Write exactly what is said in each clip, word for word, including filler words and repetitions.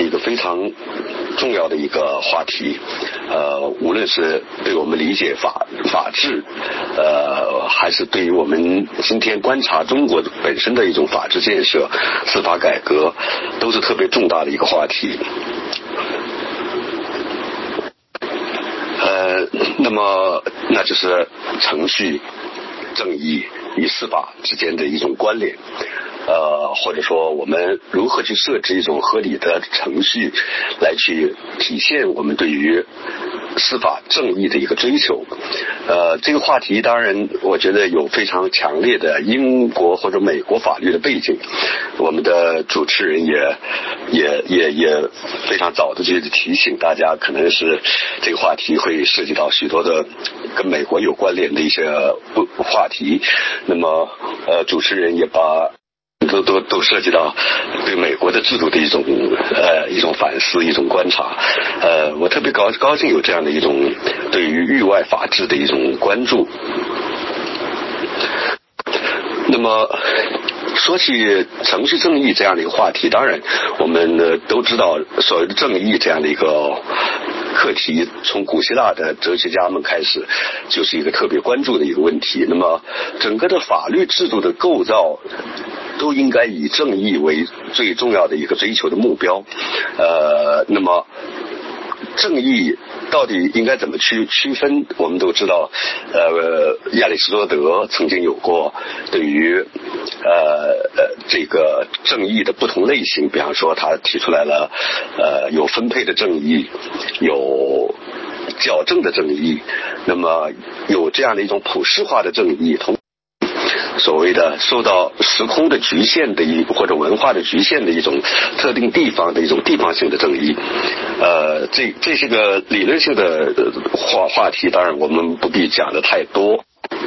一个非常重要的一个话题，呃，无论是对我们理解法法治，呃，还是对于我们今天观察中国本身的一种法治建设、司法改革，都是特别重大的一个话题。呃，那么那就是程序正义与司法之间的一种关联，呃，或者说我们如何去设置一种合理的程序，来去体现我们对于司法正义的一个追求。呃，这个话题当然我觉得有非常强烈的英国或者美国法律的背景，我们的主持人也也也也非常早的去提醒大家，可能是这个话题会涉及到许多的跟美国有关联的一些话题。那么呃，主持人也把都都都涉及到对美国的制度的一种呃一种反思、一种观察。呃，我特别高高兴有这样的一种对于域外法治的一种关注。那么说起程序正义这样的一个话题，当然我们呢都知道所谓的正义这样的一个课题，从古希腊的哲学家们开始就是一个特别关注的一个问题。那么整个的法律制度的构造都应该以正义为最重要的一个追求的目标。呃，那么正义到底应该怎么去区分？我们都知道，呃，亚里士多德曾经有过对于呃呃这个正义的不同类型，比方说他提出来了，呃，有分配的正义，有矫正的正义，那么有这样的一种普世化的正义，同所谓的受到时空的局限的一或者文化的局限的一种特定地方的一种地方性的正义。呃，这这是个理论性的话话题，当然我们不必讲的太多。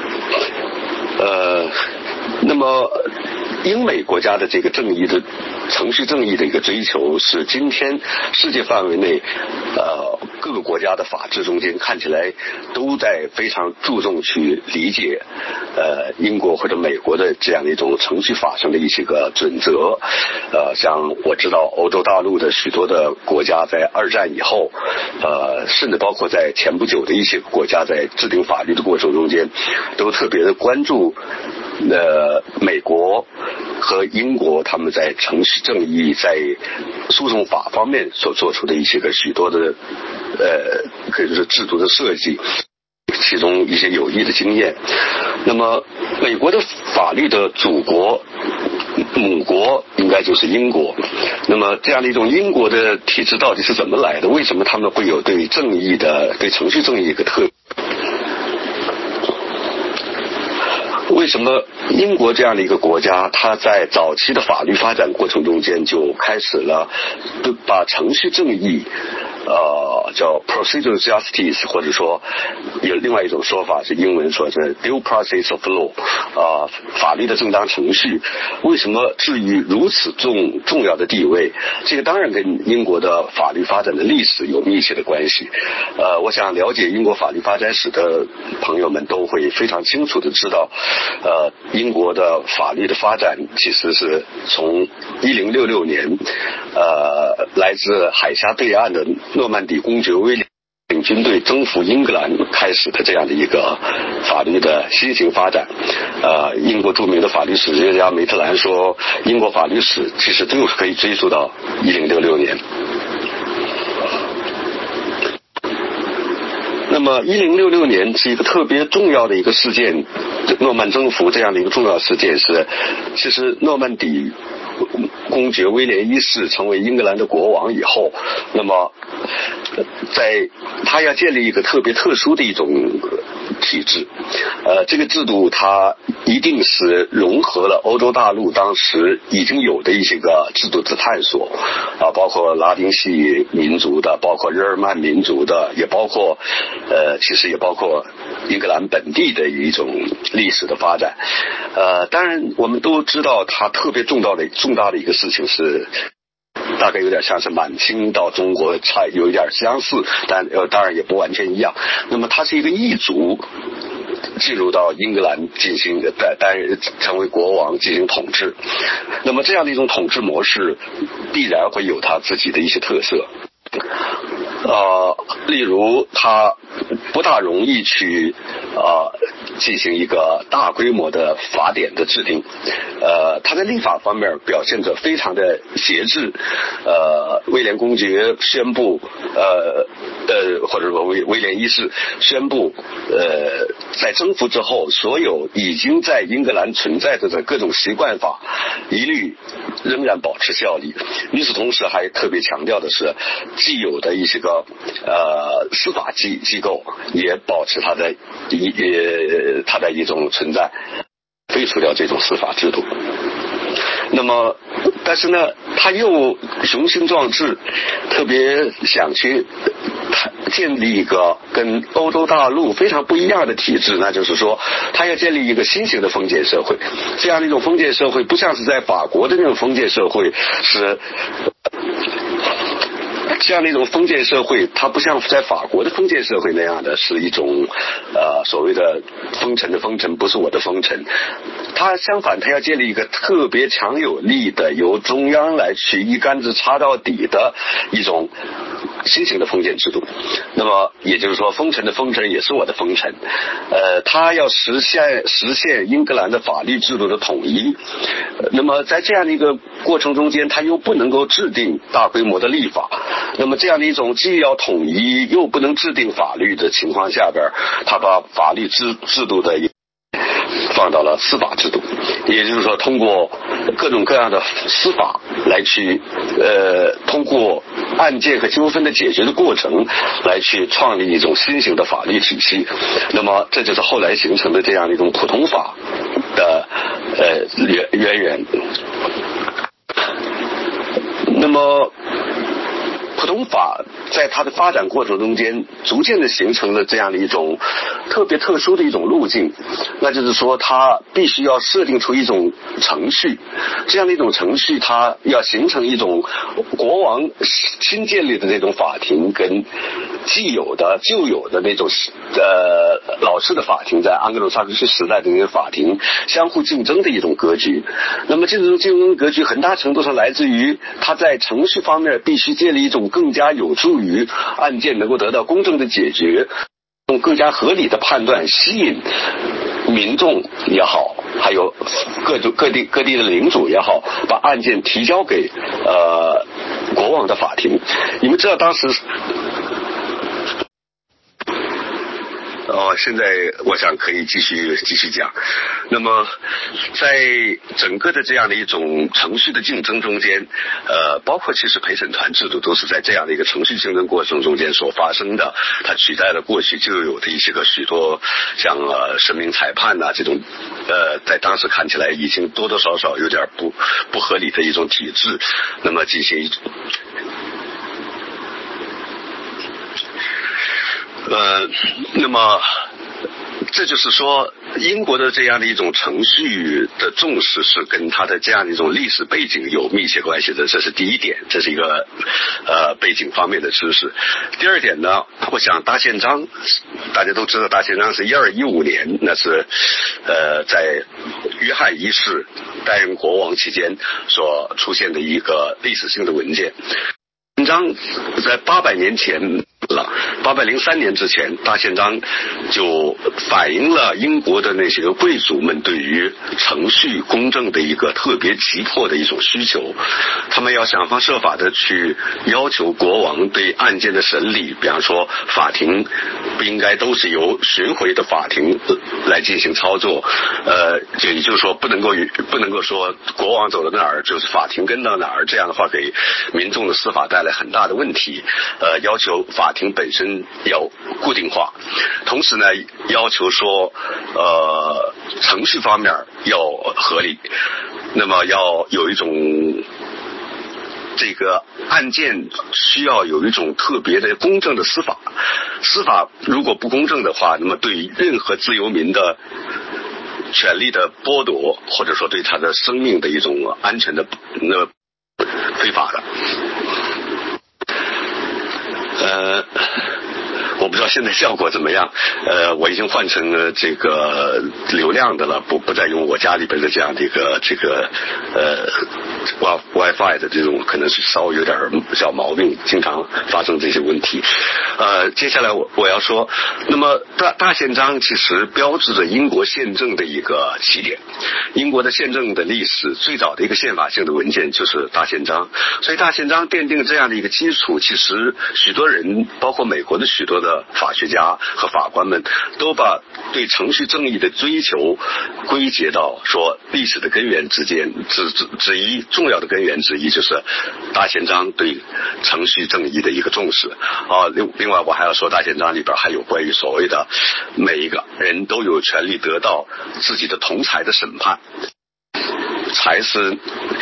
呃，那么英美国家的这个正义的程序正义的一个追求，是今天世界范围内呃各个国家的法治中间看起来都在非常注重去理解呃英国或者美国的这样的一种程序法上的一些个准则。呃，像我知道欧洲大陆的许多的国家在二战以后，呃，甚至包括在前不久的一些国家在制定法律的过程中间，都特别的关注呃美国和英国他们在程序正义在诉讼法方面所做出的一些个许多的呃可以说是制度的设计，其中一些有益的经验。那么美国的法律的祖国母国应该就是英国，那么这样的一种英国的体制到底是怎么来的？为什么他们会有对正义的对程序正义一个特为什么英国这样的一个国家，它在早期的法律发展过程中间就开始了把程序正义呃叫 procedural justice， 或者说有另外一种说法是英文说是 due process of law， 啊、呃，法律的正当程序，为什么至于如此重重要的地位？这个当然跟英国的法律发展的历史有密切的关系。呃，我想了解英国法律发展史的朋友们都会非常清楚的知道，呃，英国的法律的发展其实是从一零六六年，呃，来自海峡对岸的诺曼底公爵威廉领军队征服英格兰开始的这样的一个法律的新型发展。呃，英国著名的法律史学家梅特兰说，英国法律史其实就是可以追溯到一零六六年。那么一零六六年是一个特别重要的一个事件，诺曼征服这样的一个重要事件是，其实诺曼底公爵威廉一世成为英格兰的国王以后，那么在他要建立一个特别特殊的一种体制，呃，这个制度它一定是融合了欧洲大陆当时已经有的一些个制度的探索啊，包括拉丁系民族的，包括日耳曼民族的，也包括呃，其实也包括英格兰本地的一种历史的发展。呃，当然我们都知道，它特别重要的重大的一个事情是，大概有点像是满清到中国差有一点相似，但呃当然也不完全一样。那么它是一个异族进入到英格兰进行担担成为国王进行统治。那么这样的一种统治模式必然会有他自己的一些特色。呃，例如他不大容易去呃进行一个大规模的法典的制定，呃，他在立法方面表现着非常的节制。呃，威廉公爵宣布，呃呃，或者说威威廉一世宣布，呃，在征服之后，所有已经在英格兰存在着的各种习惯法，一律仍然保持效力。与此同时，还特别强调的是，既有的一些个呃司法机机构也保持它的一呃它的一种存在，废除掉这种司法制度。那么，但是呢，他又雄心壮志，特别想去建立一个跟欧洲大陆非常不一样的体制，那就是说，他要建立一个新型的封建社会。这样的一种封建社会，不像是在法国的那种封建社会，是。这样的一种封建社会，它不像在法国的封建社会那样的是一种呃所谓的封臣的封臣不是我的封臣，它相反，它要建立一个特别强有力的由中央来去一竿子插到底的一种新型的封建制度。那么也就是说，封臣的封臣也是我的封臣，呃，他要实现实现英格兰的法律制度的统一。那么在这样的一个过程中间，他又不能够制定大规模的立法。那么这样的一种既要统一又不能制定法律的情况下边，他把法律制制度的放到了司法制度，也就是说通过各种各样的司法来去呃通过案件和纠纷的解决的过程来去创立一种新型的法律体系。那么这就是后来形成的这样的一种普通法的呃渊渊源。那么普通法在它的发展过程中间逐渐的形成了这样的一种特别特殊的一种路径，那就是说它必须要设定出一种程序，这样的一种程序它要形成一种国王新建立的这种法庭跟既有的旧有的那种呃老式的法庭，在安格鲁萨克逊时代的那些法庭相互竞争的一种格局。那么这种竞争格局很大程度上来自于它在程序方面必须建立一种更加有助于案件能够得到公正的解决，用更加合理的判断吸引民众也好，还有各种各地各地的领主也好，把案件提交给呃国王的法庭。你们知道当时哦，现在我想可以继续继续讲。那么，在整个的这样的一种程序的竞争中间，呃，包括其实陪审团制度都是在这样的一个程序竞争过程中间所发生的。它取代了过去就有的一些个许多像呃神明裁判呐、啊、这种，呃，在当时看起来已经多多少少有点不不合理的一种体制，那么进行。呃，那么这就是说，英国的这样的一种程序的重视是跟它的这样的一种历史背景有密切关系的，这是第一点，这是一个呃背景方面的知识。第二点呢，我想大宪章，大家都知道大宪章是一二一五年，那是呃在约翰一世担任国王期间所出现的一个历史性的文件。宪章在八百年前了，八百零三年之前，大宪章就反映了英国的那些个贵族们对于程序公正的一个特别急迫的一种需求。他们要想方设法的去要求国王对案件的审理，比方说法庭不应该都是由巡回的法庭来进行操作，呃，也就是说不能够不能够说国王走到哪儿就是法庭跟到哪儿，这样的话给民众的司法带来很大的问题。呃，要求法庭本身要固定化，同时呢，要求说，呃，程序方面要合理，那么要有一种这个案件需要有一种特别的公正的司法，司法如果不公正的话，那么对于任何自由民的权利的剥夺，或者说对他的生命的一种安全的那非法的。呃，我不知知道现在效果怎么样。呃，我已经换成了这个流量的了，不不再用我家里边的这样的一个这个呃 WiFi 的这种，可能是稍微有点小毛病，经常发生这些问题。呃，接下来我我要说，那么大大宪章其实标志着英国宪政的一个起点。英国的宪政的历史最早的一个宪法性的文件就是大宪章，所以大宪章奠定这样的一个基础，其实许多人包括美国的许多的法学家和法官们都把对程序正义的追求归结到说历史的根源之间之之之一，重要的根源之一就是大宪章对程序正义的一个重视啊。另另外我还要说，大宪章里边还有关于所谓的每一个人都有权利得到自己的同才的审判，才是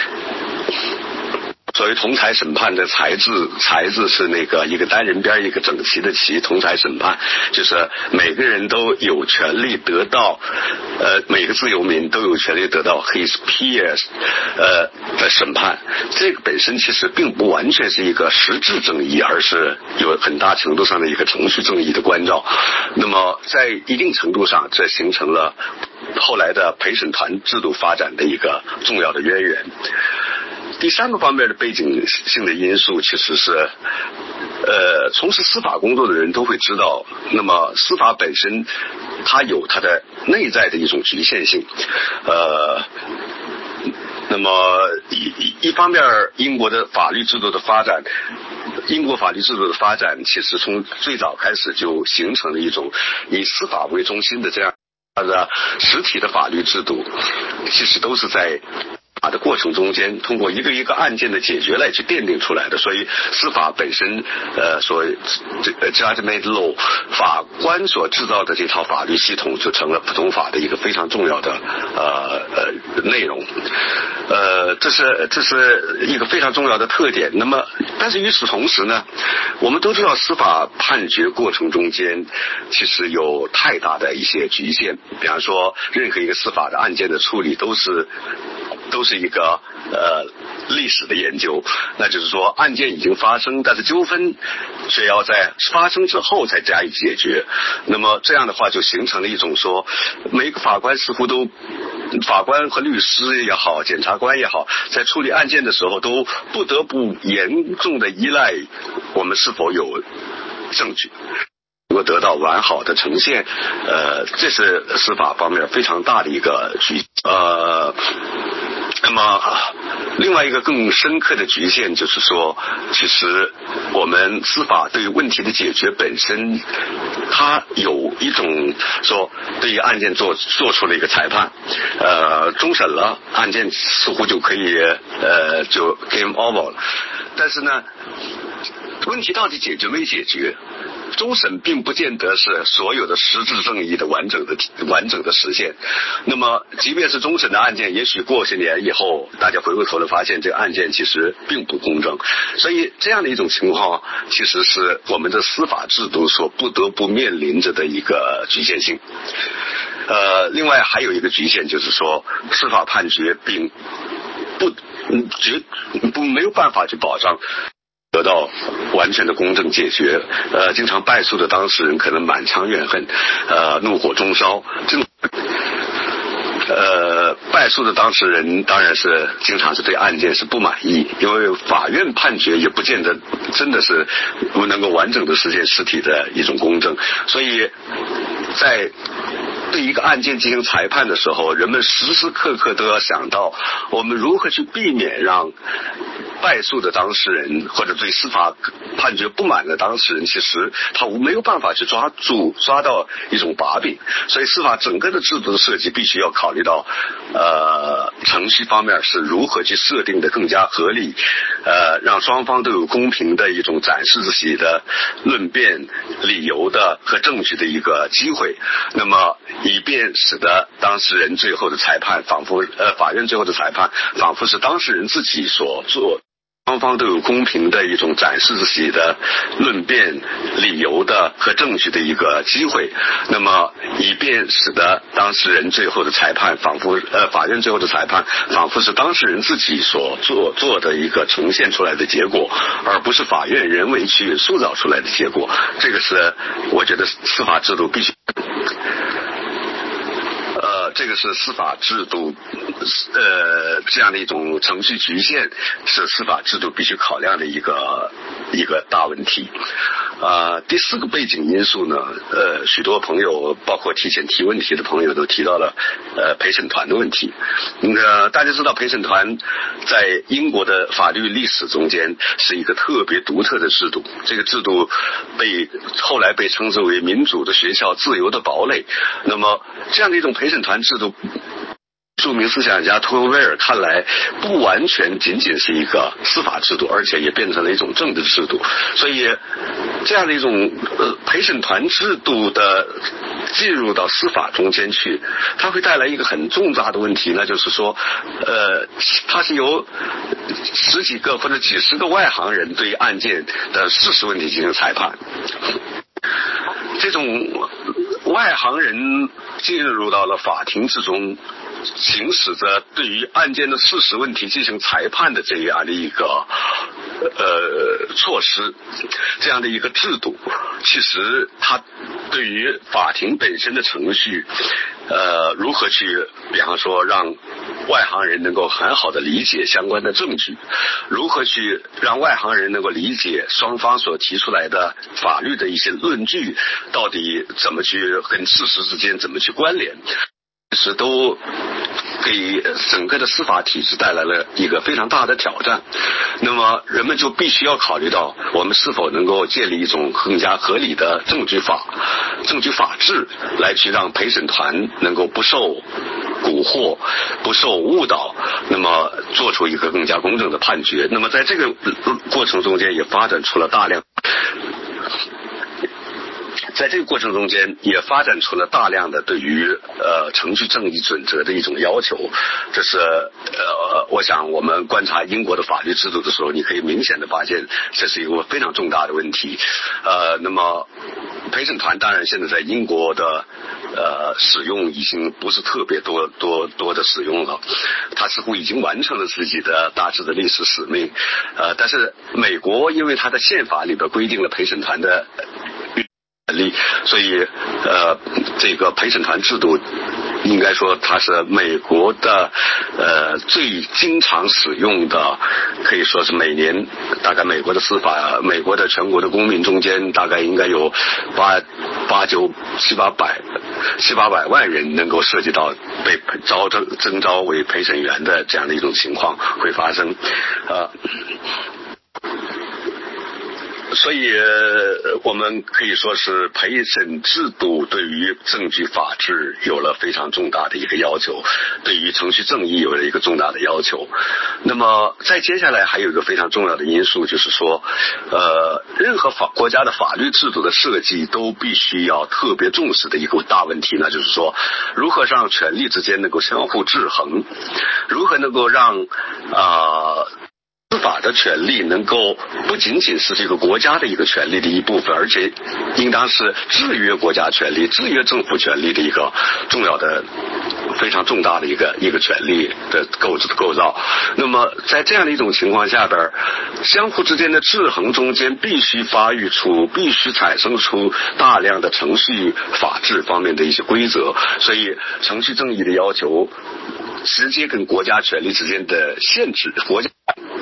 所谓同才审判的才字，才字是那个一个单人边一个整齐的齐，同才审判就是每个人都有权利得到，呃，每个自由民都有权利得到 his peers 呃的审判。这个本身其实并不完全是一个实质正义，而是有很大程度上的一个程序正义的关照。那么在一定程度上，这形成了后来的陪审团制度发展的一个重要的渊源。第三个方面的背景性的因素其实是呃，从事司法工作的人都会知道，那么司法本身它有它的内在的一种局限性。呃那么一一方面英国的法律制度的发展英国法律制度的发展其实从最早开始就形成了一种以司法为中心的这样的实体的法律制度，其实都是在法的过程中间通过一个一个案件的解决来去奠定出来的。所以司法本身呃所这个 judgment law 法官所制造的这套法律系统就成了普通法的一个非常重要的呃呃内容。呃这是这是一个非常重要的特点。那么但是与此同时呢，我们都知道司法判决过程中间其实有太大的一些局限，比方说任何一个司法的案件的处理都是都是一个呃历史的研究，那就是说案件已经发生，但是纠纷却要在发生之后才加以解决。那么这样的话就形成了一种说，每个法官似乎都法官和律师也好，检察官也好，在处理案件的时候都不得不严重的依赖我们是否有证据能够得到完好的呈现。呃，这是司法方面非常大的一个局呃那么另外一个更深刻的局限就是说，其实我们司法对问题的解决本身它有一种说对于案件做做出了一个裁判，呃终审了，案件似乎就可以呃就 game over 了。但是呢，问题到底解决没解决，终审并不见得是所有的实质正义的完整的完整的实现。那么即便是终审的案件，也许过些年以后大家回过头来发现这个案件其实并不公正。所以这样的一种情况其实是我们的司法制度所不得不面临着的一个局限性。呃，另外还有一个局限就是说，司法判决并不绝不没有办法去保障得到完全的公正解决。呃，经常败诉的当事人可能满腔怨恨，呃，怒火中烧。这种呃败诉的当事人当然是经常是对案件是不满意，因为法院判决也不见得真的是不能够完整的实现实体的一种公正。所以在对一个案件进行裁判的时候，人们时时刻刻都要想到我们如何去避免让败诉的当事人或者对司法判决不满的当事人，其实他没有办法去抓住抓到一种把柄。所以司法整个的制度的设计必须要考虑到呃程序方面是如何去设定的更加合理，呃让双方都有公平的一种展示自己的论辩理由的和证据的一个机会，那么以便使得当事人最后的裁判仿佛呃法院最后的裁判仿佛是当事人自己所做双方都有公平的一种展示自己的论辩、理由的和证据的一个机会，那么以便使得当事人最后的裁判仿佛呃法院最后的裁判仿佛是当事人自己所做做的一个呈现出来的结果，而不是法院人为去塑造出来的结果。这个是我觉得司法制度必须。呃，这个是司法制度，呃，这样的一种程序局限是司法制度必须考量的一个一个大问题。呃，第四个背景因素呢，呃，许多朋友，包括提前提问题的朋友都提到了，呃，陪审团的问题。呃，大家知道陪审团在英国的法律历史中间是一个特别独特的制度，这个制度被后来被称之为民主的学校、自由的堡垒。那么这样的一种陪审团制度，著名思想家托维尔看来不完全仅仅是一个司法制度，而且也变成了一种政治制度。所以这样的一种呃陪审团制度的进入到司法中间去，它会带来一个很重大的问题，那就是说呃它是由十几个或者几十个外行人对案件的事实问题进行裁判。这种外行人进入到了法庭之中，行使着对于案件的事实问题进行裁判的这样的一个呃措施，这样的一个制度，其实它对于法庭本身的程序，呃，如何去，比方说让外行人能够很好的理解相关的证据，如何去让外行人能够理解双方所提出来的法律的一些论据，到底怎么去跟事实之间怎么去关联，其实都给整个的司法体制带来了一个非常大的挑战。那么人们就必须要考虑到，我们是否能够建立一种更加合理的证据法、证据法治，来去让陪审团能够不受蛊惑、不受误导，那么做出一个更加公正的判决。那么在这个过程中间也发展出了大量在这个过程中间也发展出了大量的对于呃程序正义准则的一种要求。这是呃我想我们观察英国的法律制度的时候，你可以明显的发现这是一个非常重大的问题。呃那么陪审团当然现在在英国的呃使用已经不是特别多多多的使用了，它似乎已经完成了自己的大致的历史使命。呃但是美国因为它的宪法里边规定了陪审团的权利，所以呃这个陪审团制度应该说它是美国的呃最经常使用的，可以说是每年大概美国的司法美国的全国的公民中间大概应该有八八九七八百七八百万人能够涉及到被招征征召为陪审员的这样的一种情况会发生。呃所以我们可以说是陪审制度对于证据法治有了非常重大的一个要求，对于程序正义有了一个重大的要求。那么再接下来还有一个非常重要的因素，就是说呃，任何法国家的法律制度的设计都必须要特别重视的一个大问题，那就是说如何让权力之间能够相互制衡，如何能够让啊、呃司法的权利能够不仅仅是这个国家的一个权利的一部分，而且应当是制约国家权利、制约政府权利的一个重要的、非常重大的一个一个权利的构筑的构造。那么在这样的一种情况下边，相互之间的制衡中间必须发育出、必须产生出大量的程序法治方面的一些规则，所以程序正义的要求直接跟国家权力之间的限制，国家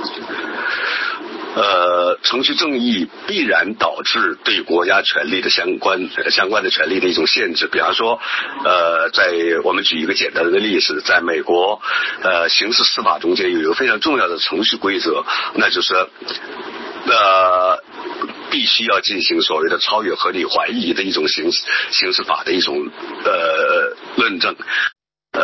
呃，程序正义必然导致对国家权力的相关相关的权利的一种限制。比方说，呃，在我们举一个简单的例子，在美国，呃，刑事司法中间有一个非常重要的程序规则，那就是呃。必须要进行所谓的超越合理怀疑的一种刑事刑事法的一种呃论证。呃，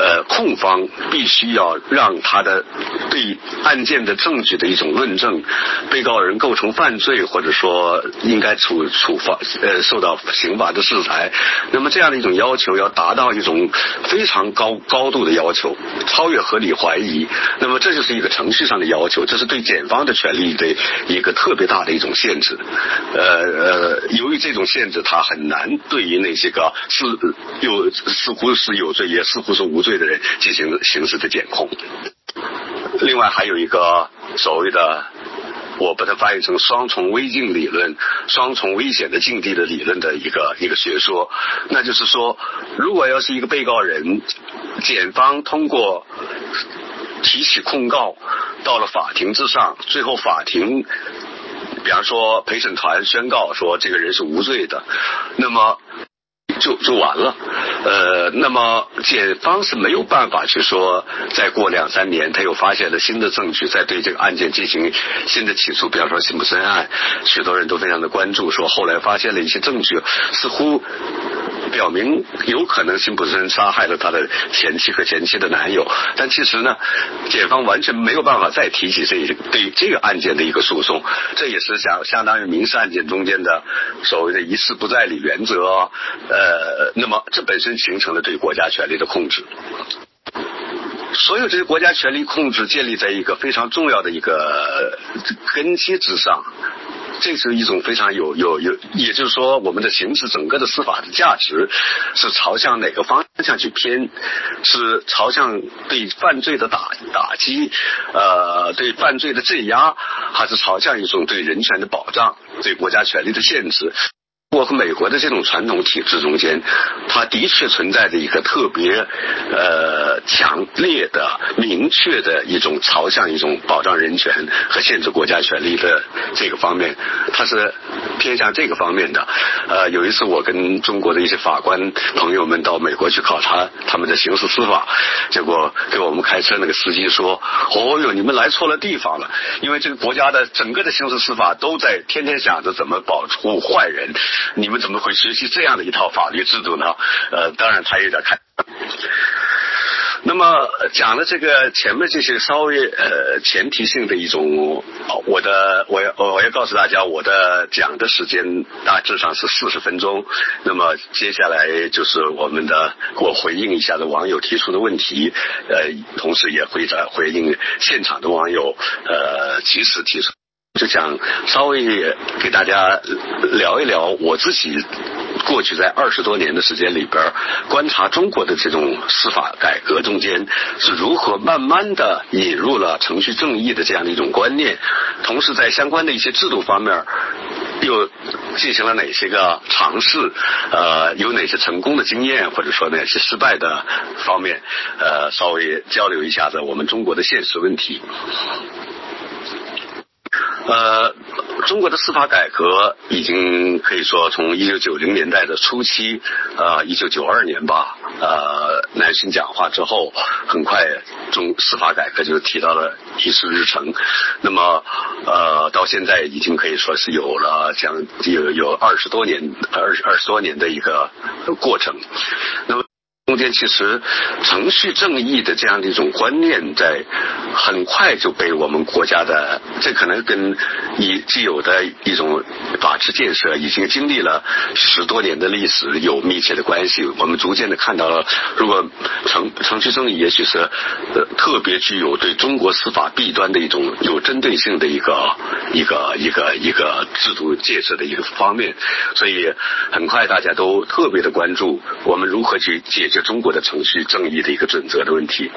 呃控方必须要让他的对案件的证据的一种论证，被告人构成犯罪，或者说应该处处罚呃受到刑法的制裁，那么这样的一种要求要达到一种非常高高度的要求，超越合理怀疑，那么这就是一个程序上的要求，这是对检方的权利的一个特别大的一种限制。呃呃，由于这种限制，他很难对于那些个是有似乎是有罪也似乎是无罪的人进行刑事的检控。另外还有一个所谓的，我把它翻译成双重危境理论，双重危险的境地的理论的一个一个学说，那就是说，如果要是一个被告人，检方通过提起控告到了法庭之上，最后法庭比方说陪审团宣告说这个人是无罪的，那么就就完了。呃，那么检方是没有办法去说再过两三年他又发现了新的证据，再对这个案件进行新的起诉。比方说辛普森案，许多人都非常的关注，说后来发现了一些证据，似乎表明有可能辛普森杀害了他的前妻和前妻的男友，但其实呢，检方完全没有办法再提起这对这个案件的一个诉讼，这也是相相当于民事案件中间的所谓的一事不再理原则。呃，那么这本身形成了对国家权力的控制。所有这些国家权力控制建立在一个非常重要的一个根基之上，这是一种非常有有有，也就是说，我们的刑事整个的司法的价值是朝向哪个方向去偏？是朝向对犯罪的打打击，呃，对犯罪的镇压，还是朝向一种对人权的保障、对国家权力的限制？中国和美国的这种传统体制中间，它的确存在着一个特别呃强烈的、明确的一种朝向一种保障人权和限制国家权力的这个方面，它是偏向这个方面的。呃，有一次我跟中国的一些法官朋友们到美国去考察他们的刑事司法，结果给我们开车那个司机说：“哦哟，你们来错了地方了，因为这个国家的整个的刑事司法都在天天想着怎么保护坏人。”你们怎么会学习这样的一套法律制度呢？呃，当然他有点看。那么讲了这个前面这些稍微呃前提性的一种，我的我要我要告诉大家，我的讲的时间大致上是四十分钟。那么接下来就是我们的我回应一下的网友提出的问题，呃，同时也会在回应现场的网友呃及时提出。就想稍微给大家聊一聊我自己过去在二十多年的时间里边观察中国的这种司法改革中间是如何慢慢的引入了程序正义的这样的一种观念，同时在相关的一些制度方面又进行了哪些个尝试，呃，有哪些成功的经验，或者说哪些失败的方面，呃，稍微交流一下子我们中国的现实问题。呃，中国的司法改革已经可以说从一九九零年代的初期，呃，一九九二年吧，呃，南巡讲话之后，很快中司法改革就提到了议事日程。那么，呃，到现在已经可以说是有了将有有二十多年二十二十多年的一个过程。那么。中间其实程序正义的这样的一种观念在很快就被我们国家的，这可能跟以既有的一种法治建设已经经历了十多年的历史有密切的关系。我们逐渐的看到了，如果程程序正义也许是呃特别具有对中国司法弊端的一种有针对性的一个一个一个一个制度建设的一个方面，所以很快大家都特别的关注我们如何去解决中国的程序正义的一个准则的问题。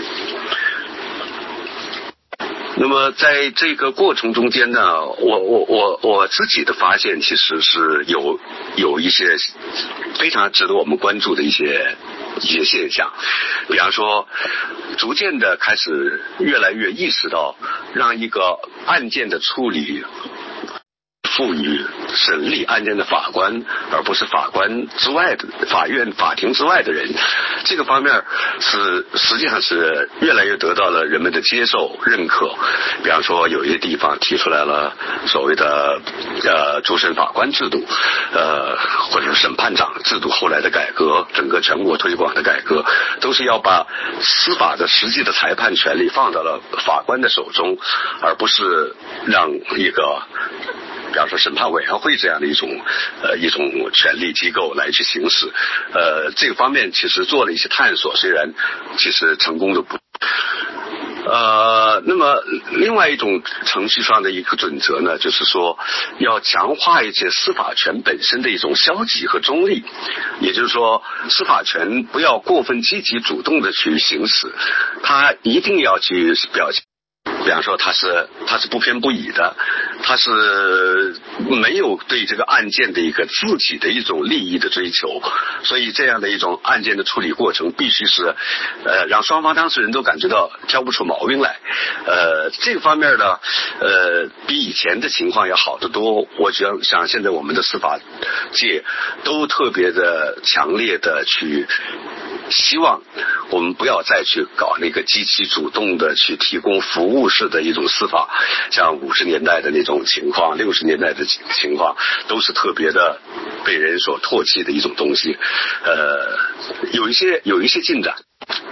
那么在这个过程中间呢，我我我我自己的发现其实是有有一些非常值得我们关注的一些一些现象，比方说逐渐的开始越来越意识到让一个案件的处理赋予审理案件的法官，而不是法官之外的法院、法庭之外的人。这个方面是实际上是越来越得到了人们的接受、认可。比方说，有一些地方提出来了所谓的呃主审法官制度，呃或者是审判长制度后来的改革，整个全国推广的改革，都是要把司法的实际的裁判权力放到了法官的手中，而不是让一个比方说审判委员会这样的一种呃一种权力机构来去行使。呃这个方面其实做了一些探索，虽然其实成功的不呃，那么另外一种程序上的一个准则呢，就是说要强化一些司法权本身的一种消极和中立，也就是说司法权不要过分积极主动的去行使，它一定要去表现。比方说他是他是不偏不倚的，他是没有对这个案件的一个自己的一种利益的追求，所以这样的一种案件的处理过程必须是呃让双方当事人都感觉到挑不出毛病来。呃这个方面呢呃比以前的情况要好得多。我觉得想现在我们的司法界都特别的强烈的去希望我们不要再去搞那个积极主动的去提供服务式的一种司法，像五十年代的那种情况，六十年代的情况，都是特别的被人所唾弃的一种东西。呃，有一些有一些进展。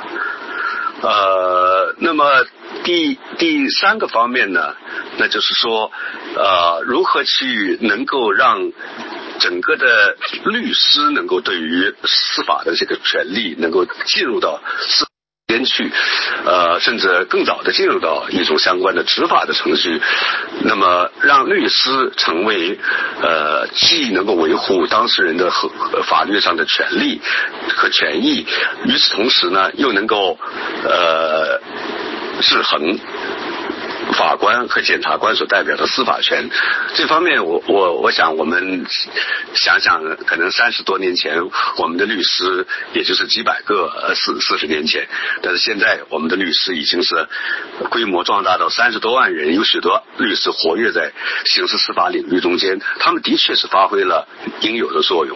呃，那么第第三个方面呢，那就是说，呃，如何去能够让整个的律师能够对于司法的这个权利能够进入到司法边去，呃，甚至更早的进入到一种相关的执法的程序，那么让律师成为呃既能够维护当事人的和法律上的权利和权益，与此同时呢，又能够呃制衡法官和检察官所代表的司法权。这方面我我我想我们想想，可能三十多年前我们的律师也就是几百个，呃四四十年前，但是现在我们的律师已经是规模壮大到三十多万人，有许多律师活跃在刑事司法领域中间，他们的确是发挥了应有的作用。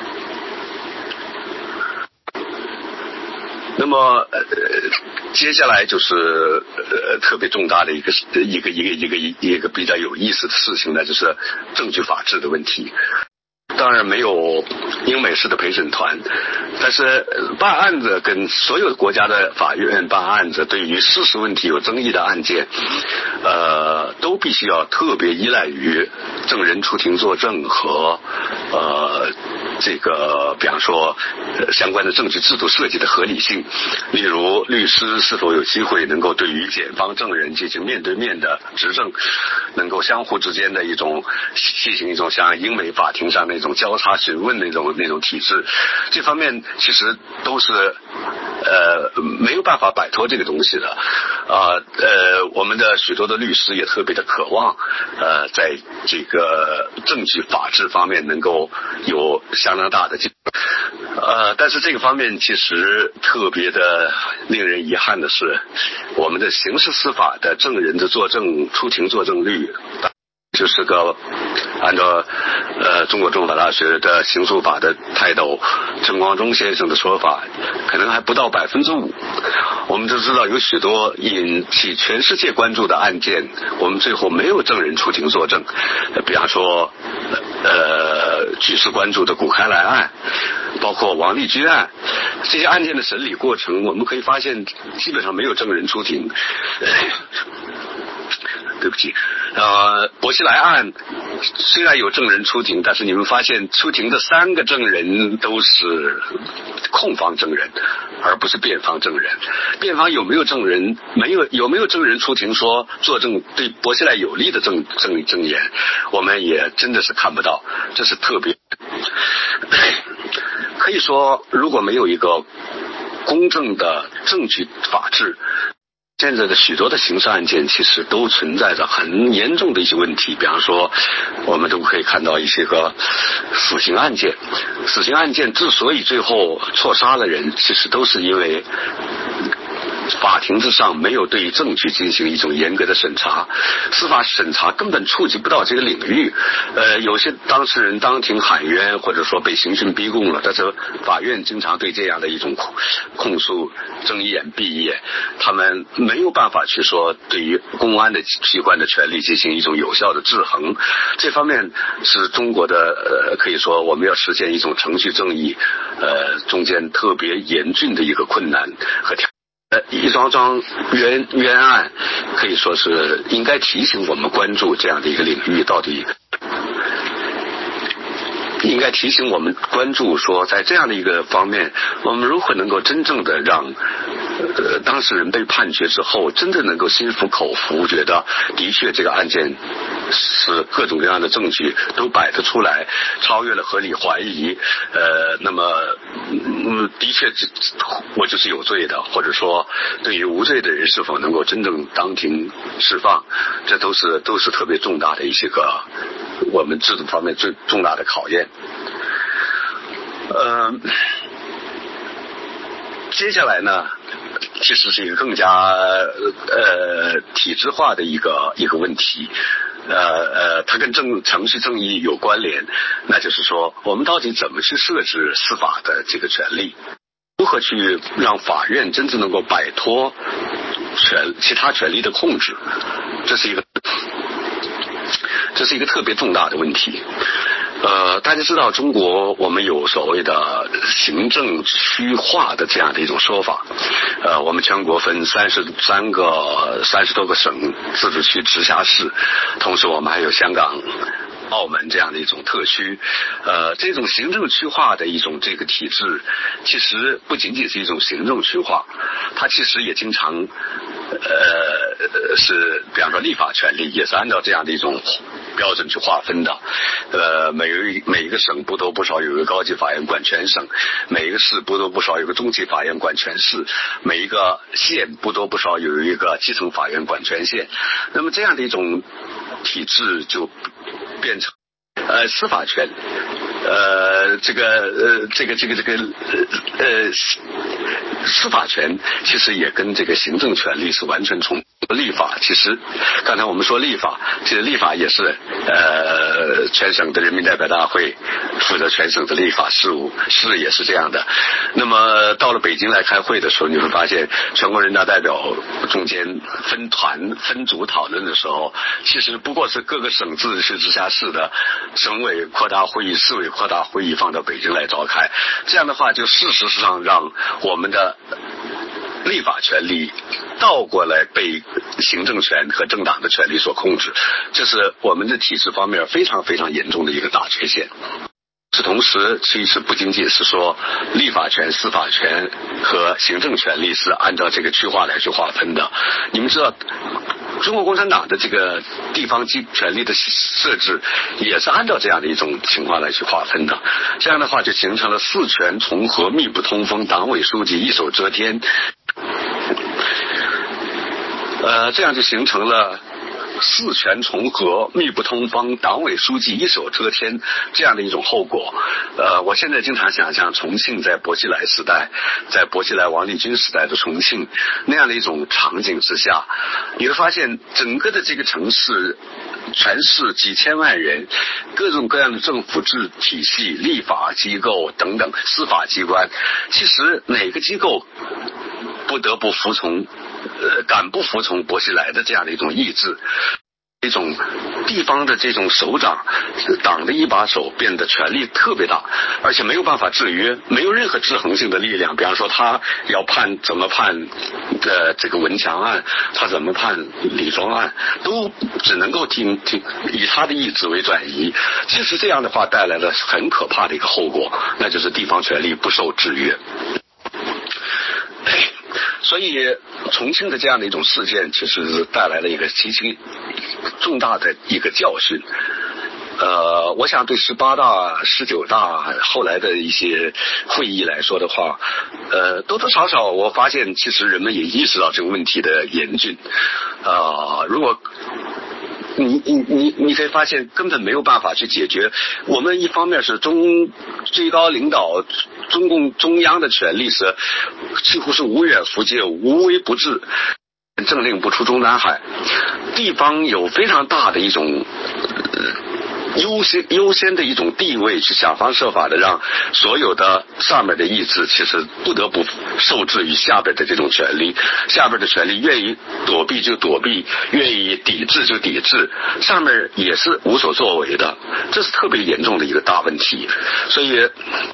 那么呃接下来就是呃特别重大的一个一个一个一个一个比较有意思的事情呢，就是证据法治的问题。当然没有英美式的陪审团，但是办案子跟所有国家的法院办案子，对于事实问题有争议的案件，呃，都必须要特别依赖于证人出庭作证和呃这个，比方说相关的证据制度设计的合理性。例如，律师是否有机会能够对于检方证人进行面对面的质证，能够相互之间的一种进行一种像英美法庭上那种交叉询问那种那种体制，这方面其实都是呃没有办法摆脱这个东西的。啊 呃, 呃我们的许多的律师也特别的渴望呃在这个证据法治方面能够有相当大的进步。呃但是这个方面其实特别的令人遗憾的是，我们的刑事司法的证人的作证出庭作证率就是个按照呃中国政法大学的刑诉法的泰斗陈光忠先生的说法，可能还不到百分之五。我们都知道有许多引起全世界关注的案件，我们最后没有证人出庭作证。比方说呃举世关注的谷开来案，包括王立军案，这些案件的审理过程，我们可以发现基本上没有证人出庭。对不起，呃，薄熙来案虽然有证人出庭，但是你们发现出庭的三个证人都是控方证人，而不是辩方证人。辩方有没有证人？没有，有没有证人出庭说作证对薄熙来有利的证证证言？我们也真的是看不到，这是特别。可以说，如果没有一个公正的证据法治，现在的许多的刑事案件其实都存在着很严重的一些问题。比方说我们都可以看到一些个死刑案件，死刑案件之所以最后错杀了人，其实都是因为法庭之上没有对证据进行一种严格的审查，司法审查根本触及不到这个领域。呃，有些当事人当庭喊冤，或者说被刑讯逼供了，但是法院经常对这样的一种控诉睁一眼闭一眼，他们没有办法去说对于公安的机关的权利进行一种有效的制衡。这方面是中国的呃，可以说我们要实现一种程序正义，呃，中间特别严峻的一个困难和挑。呃，一桩桩冤冤案，可以说是应该提醒我们关注这样的一个领域到底。应该提醒我们关注说，在这样的一个方面，我们如何能够真正的让呃当事人被判决之后，真的能够心服口服，觉得的确这个案件是各种各样的证据都摆得出来，超越了合理怀疑，呃，那么嗯，的确我就是有罪的，或者说对于无罪的人是否能够真正当庭释放，这都是都是特别重大的一些个我们制度方面最重大的考验。呃，接下来呢，其实是一个更加呃体制化的一个一个问题，呃呃，它跟正程序正义有关联，那就是说，我们到底怎么去设置司法的这个权利？如何去让法院真正能够摆脱权其他权利的控制？这是一个。这是一个特别重大的问题。呃，大家知道中国我们有所谓的行政区划的这样的一种说法。呃，我们全国分三十三个三十多个省、自治区、直辖市，同时我们还有香港、澳门这样的一种特区。呃，这种行政区划的一种这个体制，其实不仅仅是一种行政区划，它其实也经常呃是比方说立法权利也是按照这样的一种标准去划分的。呃，每一每一个省不多不少有一个高级法院管全省，每一个市不多不少有个中级法院管全市，每一个县不多不少有一个基层法院管全县。那么这样的一种体制就变成呃司法权，呃这个呃这个这个这个呃司法权其实也跟这个行政权力是完全重合。立法其实刚才我们说立法，其实立法也是呃全省的人民代表大会负责全省的立法事务，是也是这样的。那么到了北京来开会的时候，你会发现全国人大代表中间分团分组讨论的时候，其实不过是各个省自治区直辖市的省委扩大会议、市委扩大会议放到北京来召开。这样的话就事实上让我们的立法权力倒过来被行政权和政党的权力所控制，这是我们的体制方面非常非常严重的一个大缺陷。是同时其实不仅仅是说立法权、司法权和行政权力是按照这个区划来去划分的。你们知道中国共产党的这个地方机权力的设置也是按照这样的一种情况来去划分的。这样的话就形成了四权重合、密不通风，党委书记一手遮天，呃，这样就形成了四权重合、密不通风，党委书记一手遮天这样的一种后果。呃，我现在经常想象重庆在薄熙来时代，在薄熙来、王立军时代的重庆那样的一种场景之下，你会发现整个的这个城市全市几千万人，各种各样的政府制体系、立法机构等等司法机关，其实哪个机构不得不服从呃，敢不服从薄熙来的这样的一种意志，一种地方的这种首长，党的一把手变得权力特别大，而且没有办法制约，没有任何制衡性的力量。比方说他要判怎么判的这个文强案，他怎么判李庄案，都只能够听听以他的意志为转移。其实这样的话带来了很可怕的一个后果，那就是地方权力不受制约。所以重庆的这样的一种事件其实是带来了一个极其重大的一个教训。呃，我想对十八大、十九大后来的一些会议来说的话，呃，多多少少我发现其实人们也意识到这个问题的严峻。呃，如果你你你你可以发现根本没有办法去解决。我们一方面是中最高领导中共中央的权力是几乎是无远弗届、无微不至，政令不出中南海，地方有非常大的一种优先优先的一种地位，去想方设法的让所有的上面的意志其实不得不受制于下边的这种权利，下边的权利愿意躲避就躲避，愿意抵制就抵制，上面也是无所作为的，这是特别严重的一个大问题。所以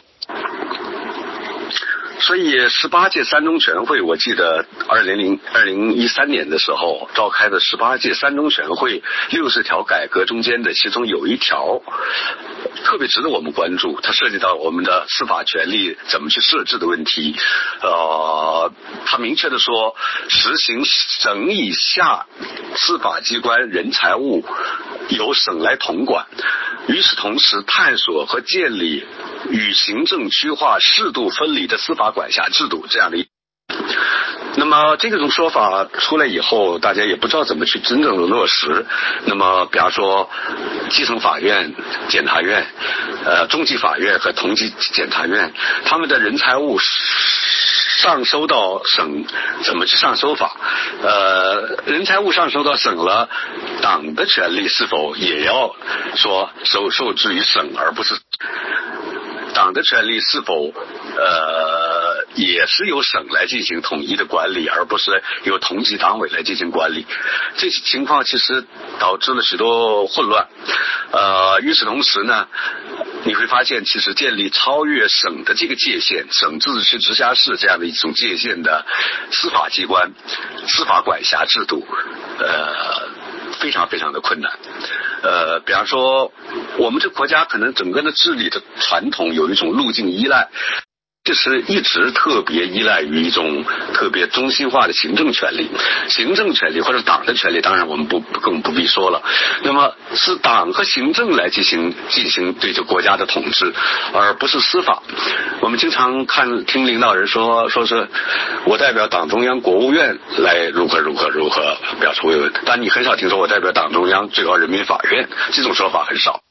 所以十八届三中全会，我记得二零零二零一三年的时候召开的十八届三中全会六十条改革中间的其中有一条特别值得我们关注，它涉及到我们的司法权力怎么去设置的问题。呃，他明确的说，实行省以下司法机关人财物由省来统管，与此同时探索和建立与行政区划适度分离的司法管辖制度，这样的一那么这种说法出来以后，大家也不知道怎么去真正的落实。那么比方说基层法院、检察院、呃中级法院和同级检察院，他们的人财物上收到省，怎么去上收法？呃，人财物上收到省了，党的权利是否也要说受受制于省，而不是党的权利是否呃也是由省来进行统一的管理，而不是由同级党委来进行管理？这些情况其实导致了许多混乱。呃，与此同时呢，你会发现其实建立超越省的这个界限，省自治区、直辖市这样的一种界限的司法机关、司法管辖制度，呃非常非常的困难。呃，比方说我们这个国家可能整个的治理的传统有一种路径依赖，就是一直特别依赖于一种特别中心化的行政权力，行政权力或者党的权力，当然我们不更不必说了。那么是党和行政来进行进行对这国家的统治，而不是司法。我们经常看听领导人说，说是我代表党中央、国务院来如何如何如何表示慰问，但你很少听说我代表党中央、最高人民法院，这种说法很少。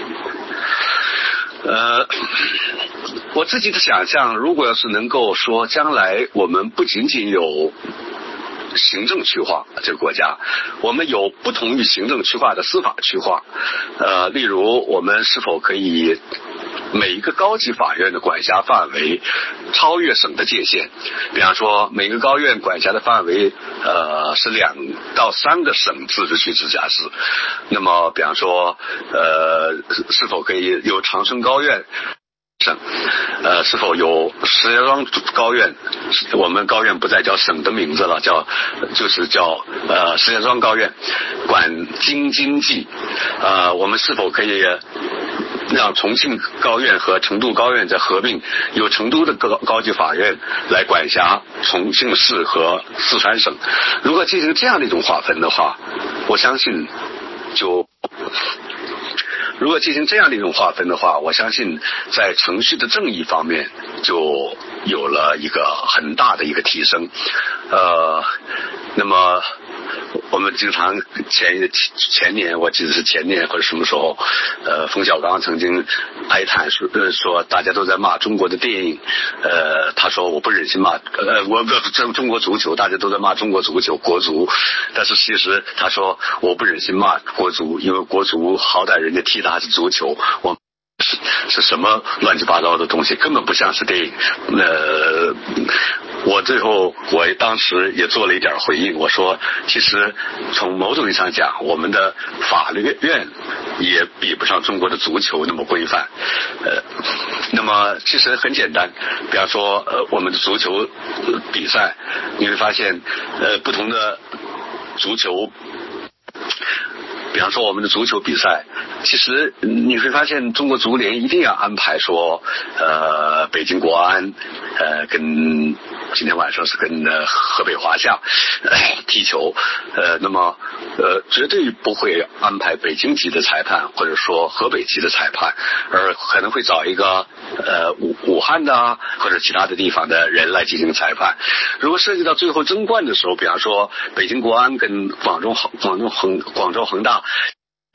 呃，我自己的想象，如果要是能够说将来我们不仅仅有行政区划这个国家，我们有不同于行政区划的司法区划，呃，例如我们是否可以每一个高级法院的管辖范围超越省的界限？比方说每个高院管辖的范围呃是两到三个省自治区、直辖市。那么比方说呃是否可以有长春高院省，呃，是否有石家庄高院？我们高院不再叫省的名字了，叫就是叫呃石家庄高院，管京津冀。呃，我们是否可以让重庆高院和成都高院再合并，由成都的高高级法院来管辖重庆市和四川省？如果进行这样的一种划分的话，我相信就。如果进行这样的一种划分的话，我相信在程序的正义方面就有了一个很大的一个提升。呃，那么我们经常前前年，我记得是前年或者什么时候，呃，冯小刚曾经哀叹说，说大家都在骂中国的电影，呃，他说我不忍心骂，呃，我不中中国足球，大家都在骂中国足球国足，但是其实他说我不忍心骂国足，因为国足好歹人家踢的还是足球，我。是是什么乱七八糟的东西，根本不像是电影。呃，我最后我当时也做了一点回应，我说其实从某种意义上讲，我们的法律院也比不上中国的足球那么规范。呃，那么其实很简单，比方说呃我们的足球比赛，你会发现呃不同的足球。比方说我们的足球比赛，其实你会发现中国足联一定要安排说呃北京国安呃跟今天晚上是跟呃河北华夏呃踢球，呃那么呃绝对不会安排北京籍的裁判或者说河北籍的裁判，而可能会找一个呃武武汉的啊或者其他的地方的人来进行裁判。如果涉及到最后争冠的时候，比方说北京国安跟广州广州恒广州恒大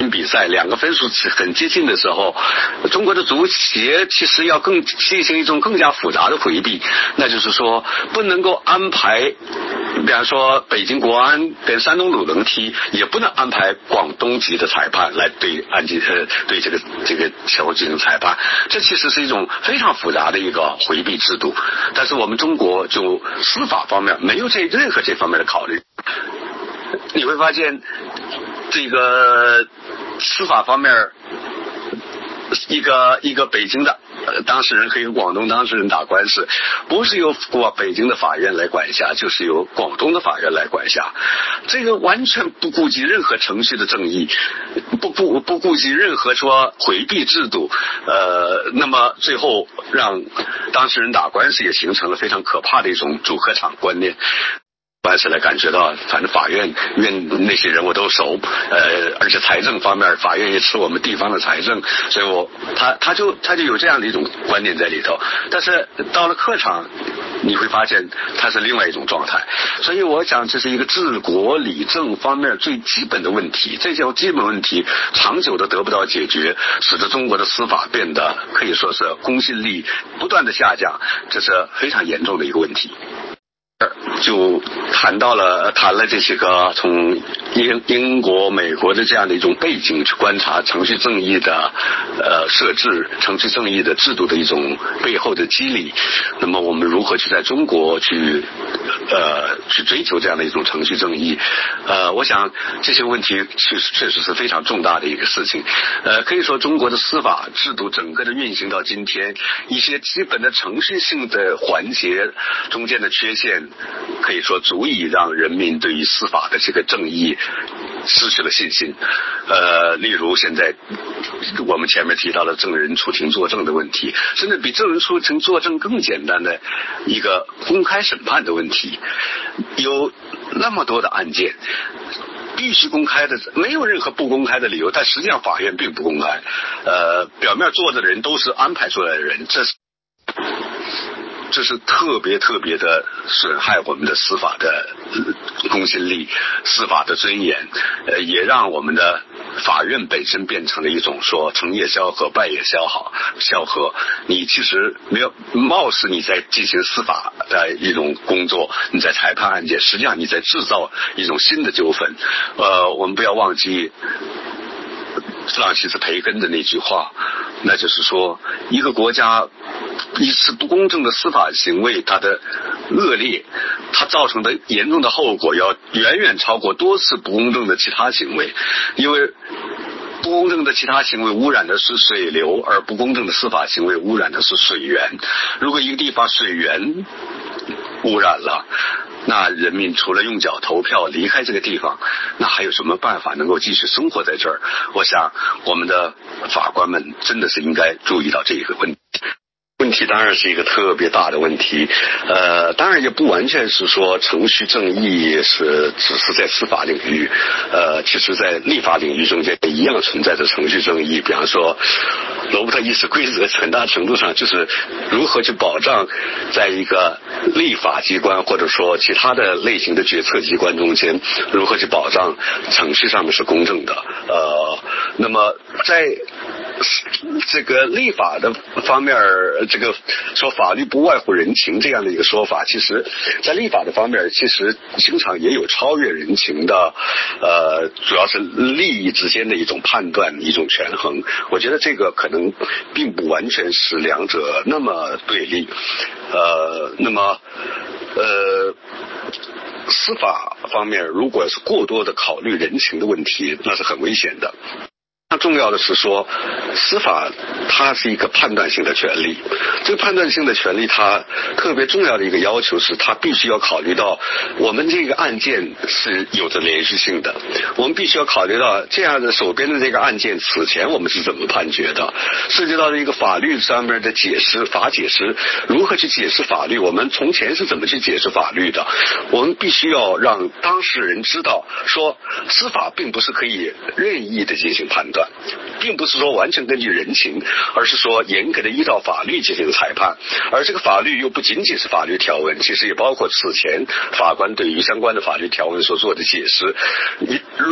比赛两个分数很接近的时候，中国的足协其实要更进行一种更加复杂的回避，那就是说不能够安排，比方说北京国安跟山东鲁能踢，也不能安排广东籍的裁判来对案件呃对这个这个球进行裁判，这其实是一种非常复杂的一个回避制度。但是我们中国就司法方面没有这任何这方面的考虑，你会发现这个司法方面，一个一个北京的当事人和一个广东当事人打官司，不是由北京的法院来管辖，就是由广东的法院来管辖。这个完全不顾及任何程序的正义，不顾不顾及任何说回避制度，呃，那么最后让当事人打官司也形成了非常可怕的一种主客场观念。官司来感觉到，反正法院院那些人我都熟，呃，而且财政方面，法院也吃我们地方的财政，所以我他他就他就有这样的一种观念在里头。但是到了客场，你会发现它是另外一种状态。所以我想这是一个治国理政方面最基本的问题，这些基本问题长久的得不到解决，使得中国的司法变得可以说是公信力不断的下降，这是非常严重的一个问题。就谈到了谈了这些个从英英国美国的这样的一种背景去观察程序正义的呃设置程序正义的制度的一种背后的机理，那么我们如何去在中国去呃去追求这样的一种程序正义，呃我想这些问题确实确实是非常重大的一个事情。呃可以说中国的司法制度整个的运行到今天，一些基本的程序性的环节中间的缺陷，可以说足以让人民对于司法的这个正义失去了信心。呃，例如现在我们前面提到了证人出庭作证的问题，甚至比证人出庭作证更简单的一个公开审判的问题。有那么多的案件必须公开的，没有任何不公开的理由，但实际上法院并不公开。呃，表面坐的人都是安排出来的人，这是这是特别特别的损害我们的司法的公信力，司法的尊严，呃，也让我们的法院本身变成了一种说成也萧何败也萧好萧何。你其实没有，貌似你在进行司法的一种工作，你在裁判案件，实际上你在制造一种新的纠纷。呃，我们不要忘记弗朗西斯培根的那句话，那就是说一个国家一次不公正的司法行为，它的恶劣，它造成的严重的后果要远远超过多次不公正的其他行为。因为不公正的其他行为污染的是水流，而不公正的司法行为污染的是水源。如果一个地方水源污染了，那人民除了用脚投票离开这个地方，那还有什么办法能够继续生活在这儿？我想我们的法官们真的是应该注意到这一个问题。问题当然是一个特别大的问题，呃，当然也不完全是说程序正义是只是在司法领域，呃，其实在立法领域中间一样存在着程序正义。比方说罗伯特议事规则很大程度上就是如何去保障在一个立法机关或者说其他的类型的决策机关中间如何去保障程序上面是公正的。呃，那么在这个立法的方面，这个说法律不外乎人情这样的一个说法，其实在立法的方面其实经常也有超越人情的，呃，主要是利益之间的一种判断，一种权衡。我觉得这个可能并不完全是两者那么对立。呃，那么呃司法方面如果是过多的考虑人情的问题，那是很危险的。更重要的是说，司法它是一个判断性的权利，这个判断性的权利它特别重要的一个要求是它必须要考虑到我们这个案件是有着连续性的，我们必须要考虑到这样的手边的这个案件此前我们是怎么判决的，涉及到一个法律上面的解释，法解释如何去解释法律，我们从前是怎么去解释法律的，我们必须要让当事人知道说司法并不是可以任意的进行判断，并不是说完全根据人情，而是说严格的依照法律进行裁判，而这个法律又不仅仅是法律条文，其实也包括此前法官对于相关的法律条文所做的解释。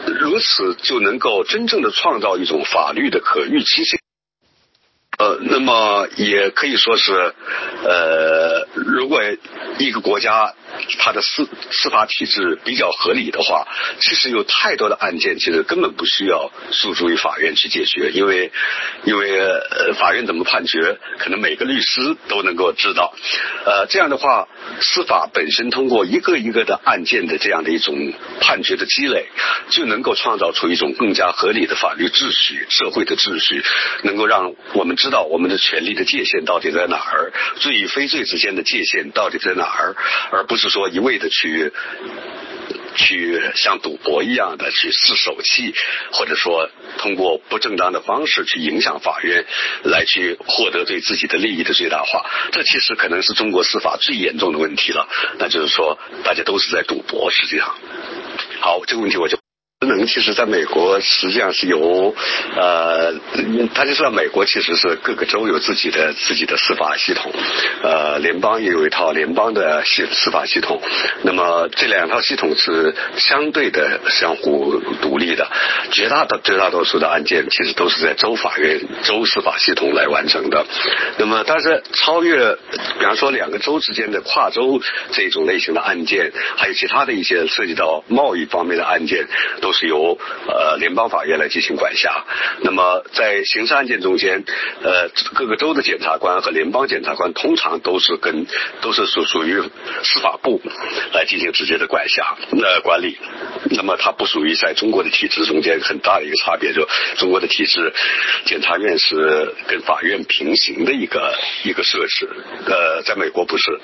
如此就能够真正的创造一种法律的可预期性。呃，那么也可以说是，呃，如果一个国家它的司司法体制比较合理的话，其实有太多的案件其实根本不需要诉诸于法院去解决，因为因为呃法院怎么判决，可能每个律师都能够知道。呃，这样的话，司法本身通过一个一个的案件的这样的一种判决的积累，就能够创造出一种更加合理的法律秩序、社会的秩序，能够让我们知道我们的权利的界限到底在哪儿，罪与非罪之间的界限到底在哪儿，而不是说一味的去去像赌博一样的去试手气，或者说通过不正当的方式去影响法院，来去获得对自己的利益的最大化。这其实可能是中国司法最严重的问题了，那就是说大家都是在赌博。实际上，好，这个问题我就职能其实在美国实际上是由呃大家知道美国其实是各个州有自己的自己的司法系统，呃联邦也有一套联邦的系司法系统，那么这两套系统是相对的相互独立的，绝大的绝大多数的案件其实都是在州法院州司法系统来完成的。那么但是超越比方说两个州之间的跨州这种类型的案件，还有其他的一些涉及到贸易方面的案件，都是由呃联邦法院来进行管辖。那么在刑事案件中间，呃各个州的检察官和联邦检察官通常都是跟都是属属于司法部来进行直接的管辖呃管理。那么它不属于在中国的体制中间很大的一个差别，就中国的体制，检察院是跟法院平行的一个一个设置，呃在美国不是。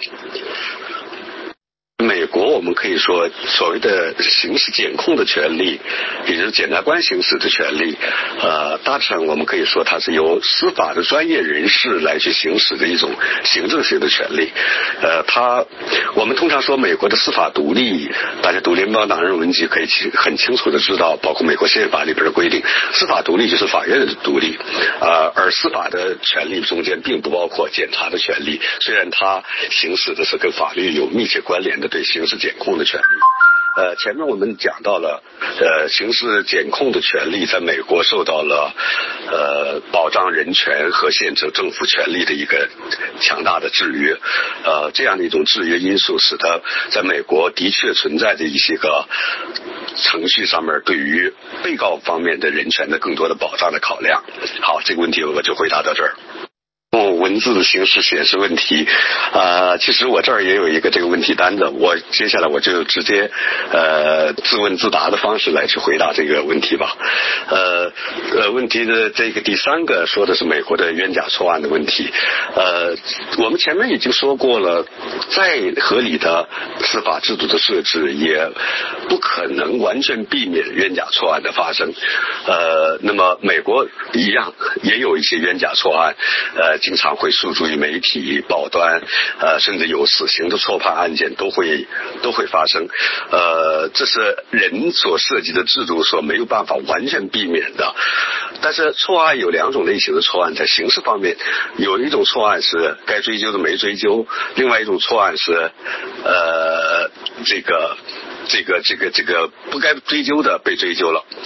美国我们可以说所谓的刑事检控的权利，也就是检察官行使的权利，呃，大致上我们可以说它是由司法的专业人士来去行使的一种行政性的权利。呃，它我们通常说美国的司法独立，大家读联邦党人文集可以很清楚的知道，包括美国宪法里边的规定，司法独立就是法院的独立，呃，而司法的权利中间并不包括检察的权利，虽然它行使的是跟法律有密切关联的对刑事检控的权利。呃，前面我们讲到了，呃，刑事检控的权利在美国受到了呃保障人权和限制政府权利的一个强大的制约。呃，这样的一种制约因素，使得在美国的确存在着一些个程序上面对于被告方面的人权的更多的保障的考量。好，这个问题我就回答到这儿。用文字的形式显示问题，呃，其实我这儿也有一个这个问题单子，我接下来我就直接呃自问自答的方式来去回答这个问题吧。呃呃，问题的这个第三个说的是美国的冤假错案的问题。呃，我们前面已经说过了，再合理的司法制度的设置，也不可能完全避免冤假错案的发生。呃，那么美国一样也有一些冤假错案，呃。经常会诉诸于媒体报端，呃，甚至有死刑的错判案件都会都会发生，呃，这是人所涉及的制度所没有办法完全避免的。但是错案有两种类型的错案，在刑事方面，有一种错案是该追究的没追究，另外一种错案是呃这个这个这个这个不该追究的被追究了。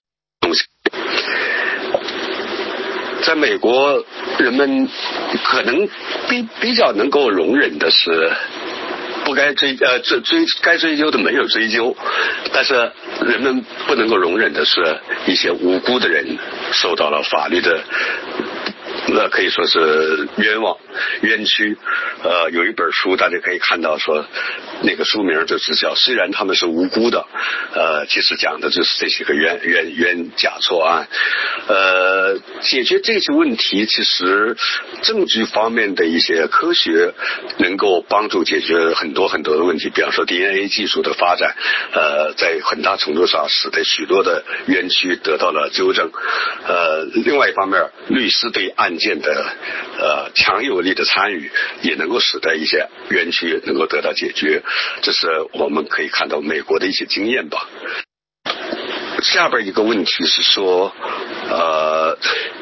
在美国，人们可能比比较能够容忍的是，不该追呃追追该追究的没有追究，但是人们不能够容忍的是一些无辜的人受到了法律的，那可以说是冤枉冤屈。呃，有一本书大家可以看到说，那个书名就是叫虽然他们是无辜的，呃，其实讲的就是这些个冤冤冤假错案。呃，解决这些问题，其实证据方面的一些科学能够帮助解决很多很多的问题。比方说 D N A 技术的发展，呃，在很大程度上使得许多的冤屈得到了纠正。呃，另外一方面，律师对案件的呃强有力的参与，也能够使得一些冤屈能够得到解决。这是我们可以看到美国的一些经验吧。下边一个问题是说，呃，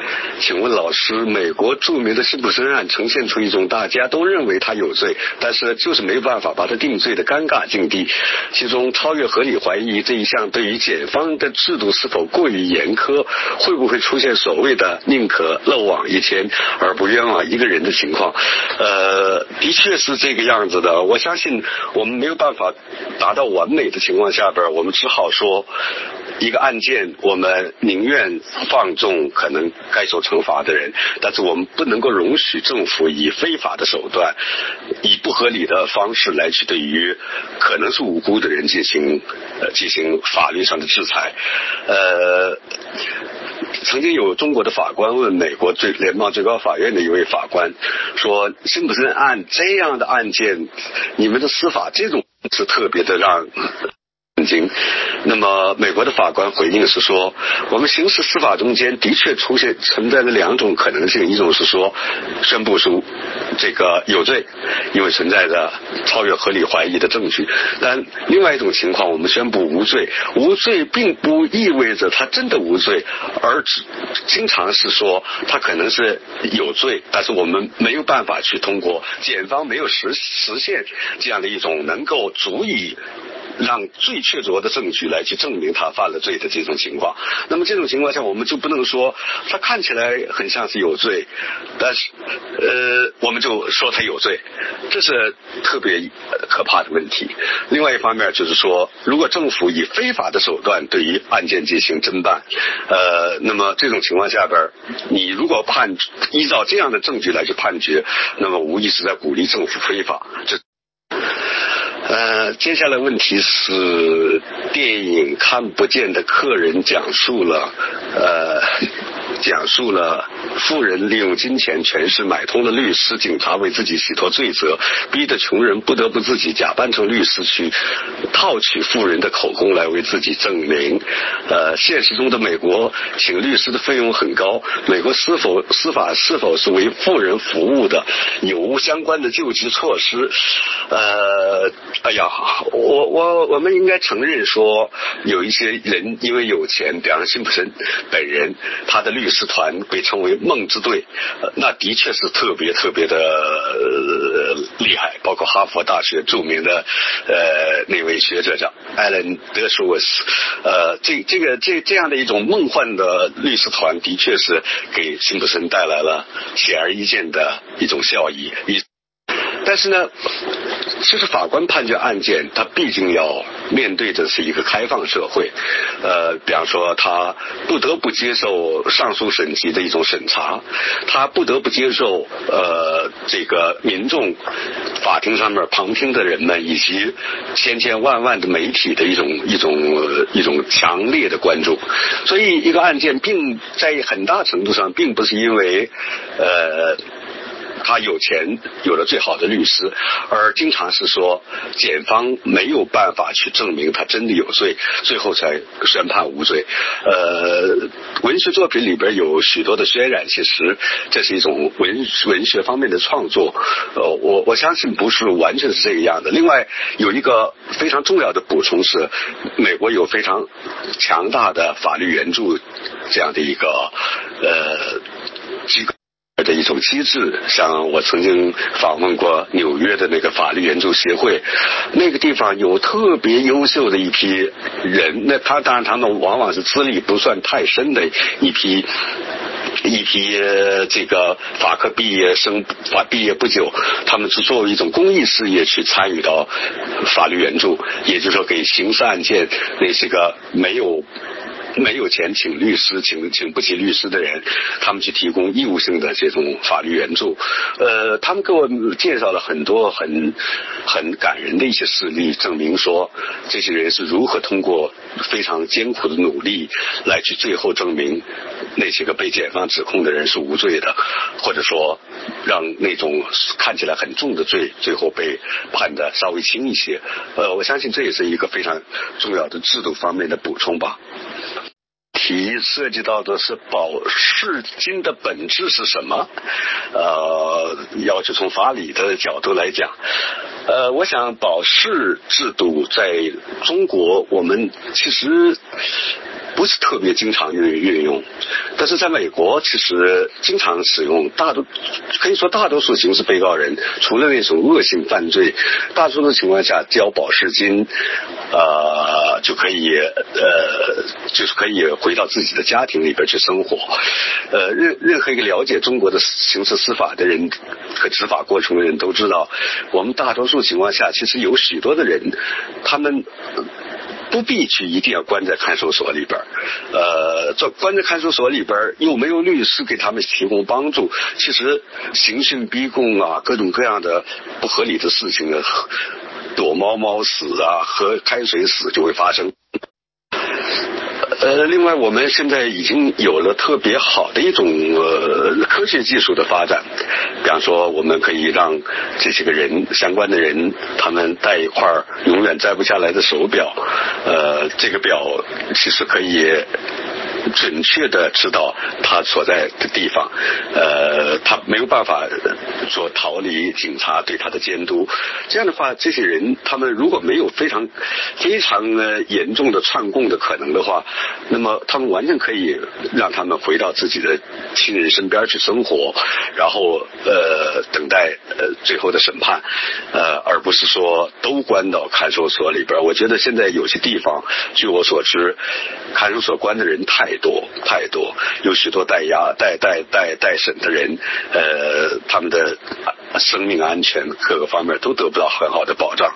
请问老师，美国著名的辛普森案呈现出一种大家都认为他有罪，但是就是没办法把他定罪的尴尬境地。其中超越合理怀疑这一项对于检方的制度是否过于严苛，会不会出现所谓的宁可漏网一天而不冤枉一个人的情况？呃，的确是这个样子的。我相信我们没有办法达到完美的情况下边，我们只好说一个案件我们宁愿放纵可能该受惩罚的人，但是我们不能够容许政府以非法的手段，以不合理的方式来去对于可能是无辜的人进行呃进行法律上的制裁。呃曾经有中国的法官问美国最联邦最高法院的一位法官说，辛普森案这样的案件，你们的司法这种是特别的让震惊。那么美国的法官回应是说，我们刑事司法中间的确出现存在着两种可能性，一种是说宣布出这个有罪，因为存在着超越合理怀疑的证据，但另外一种情况我们宣布无罪，无罪并不意味着他真的无罪，而经常是说他可能是有罪，但是我们没有办法去通过检方没有实实现这样的一种能够足以让最确凿的证据来去证明他犯了罪的这种情况。那么这种情况下我们就不能说他看起来很像是有罪，但是呃我们就说他有罪，这是特别可怕的问题。另外一方面就是说，如果政府以非法的手段对于案件进行侦办，呃那么这种情况下边，你如果判依照这样的证据来去判决，那么无疑是在鼓励政府非法。这呃，接下来问题是电影《看不见的客人》讲述了呃讲述了富人利用金钱权势买通了律师、警察，为自己洗脱罪责，逼得穷人不得不自己假扮成律师去套取富人的口供来为自己证明。呃，现实中的美国请律师的费用很高，美国是否司法是否是为富人服务的，有无相关的救济措施？呃，哎呀，我我我们应该承认说，有一些人因为有钱，比方辛普森本人，他的律师团被称为梦之队，呃、那的确是特别特别的、呃、厉害。包括哈佛大学著名的呃那位学者叫艾伦德舒沃斯，呃，这这个这这样的一种梦幻的律师团，的确是给辛普森带来了显而易见的一种效益。但是呢，其实法官判决案件，他毕竟要面对的是一个开放社会，呃，比方说他不得不接受上诉审级的一种审查，他不得不接受呃这个民众、法庭上面旁听的人们以及千千万万的媒体的一种一种一种强烈的关注，所以一个案件并在很大程度上并不是因为呃。他有钱，有了最好的律师，而经常是说检方没有办法去证明他真的有罪，最后才宣判无罪。呃，文学作品里边有许多的渲染，其实这是一种文文学方面的创作。呃，我我相信不是完全是这个样的。另外有一个非常重要的补充是，美国有非常强大的法律援助这样的一个呃机构的一种机制，像我曾经访问过纽约的那个法律援助协会，那个地方有特别优秀的一批人，那他当然他们往往是资历不算太深的一批一批这个法科毕业生，法毕业不久，他们是作为一种公益事业去参与到法律援助，也就是说给刑事案件那些个没有没有钱请律师，请请不起律师的人，他们去提供义务性的这种法律援助。呃，他们给我介绍了很多很很感人的一些事例，证明说这些人是如何通过非常艰苦的努力来去最后证明那些个被检方指控的人是无罪的，或者说让那种看起来很重的罪最后被判的稍微轻一些。呃，我相信这也是一个非常重要的制度方面的补充吧。题涉及到的是保释金的本质是什么？呃，要求从法理的角度来讲，呃，我想保释制度在中国，我们其实不是特别经常运运用，但是在美国其实经常使用，大多可以说大多数刑事被告人除了那种恶性犯罪，大多数情况下交保释金，呃就可以呃就是可以回到自己的家庭里边去生活。呃任任何一个了解中国的刑事司法的人和执法过程的人都知道，我们大多数情况下其实有许多的人，他们不必去一定要关在看守所里边，呃，这关在看守所里边又没有律师给他们提供帮助，其实刑讯逼供啊，各种各样的不合理的事情啊，躲猫猫死啊，喝开水死就会发生。呃，另外我们现在已经有了特别好的一种呃科学技术的发展，比方说我们可以让这些个人相关的人，他们戴一块永远摘不下来的手表，呃，这个表其实可以准确的知道他所在的地方，呃，他没有办法说逃离警察对他的监督。这样的话，这些人他们如果没有非常非常呃严重的串供的可能的话，那么他们完全可以让他们回到自己的亲人身边去生活，然后呃等待呃最后的审判，呃而不是说都关到看守所里边。我觉得现在有些地方，据我所知，看守所关的人太多太多，有许多待押待待待待审的人，呃他们的生命安全各个方面都得不到很好的保障。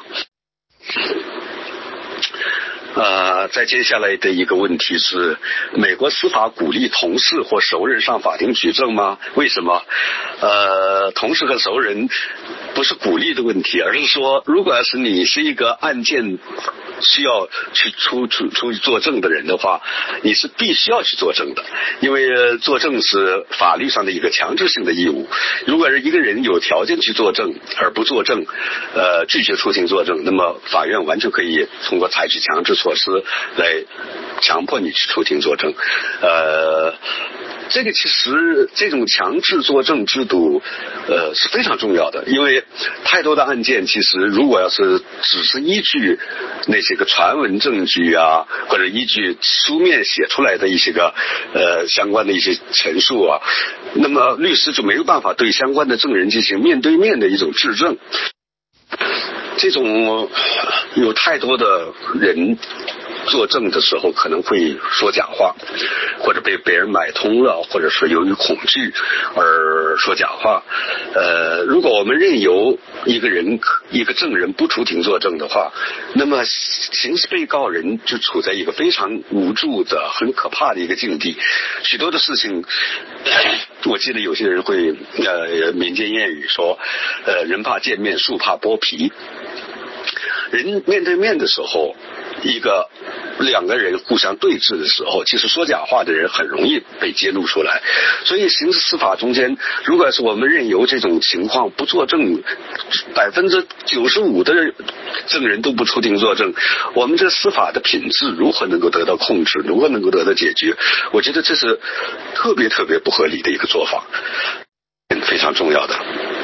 呃，再接下来的一个问题是，美国司法鼓励同事或熟人上法庭举证吗？为什么？呃，同事和熟人不是鼓励的问题，而是说，如果要是你是一个案件需要去出出出去作证的人的话，你是必须要去作证的，因为作证是法律上的一个强制性的义务。如果是一个人有条件去作证而不作证，呃，拒绝出庭作证，那么法院完全可以通过采取强制措施来强迫你去出庭作证。呃，这个其实这种强制作证制度，呃是非常重要的，因为太多的案件其实如果要是只是依据那些个传闻证据啊，或者依据书面写出来的一些个呃相关的一些陈述啊，那么律师就没有办法对相关的证人进行面对面的一种质证。这种有太多的人作证的时候可能会说假话，或者被别人买通了，或者是由于恐惧而说假话。呃，如果我们任由一个人一个证人不出庭作证的话，那么刑事被告人就处在一个非常无助的很可怕的一个境地。许多的事情，我记得有些人会呃民间谚语说，呃人怕见面树怕剥皮。人面对面的时候，一个两个人互相对峙的时候，其实说假话的人很容易被揭露出来。所以刑事司法中间，如果是我们任由这种情况不作证，百分之九十五的证人都不出庭作证，我们这司法的品质如何能够得到控制，如何能够得到解决？我觉得这是特别特别不合理的一个做法，非常重要的。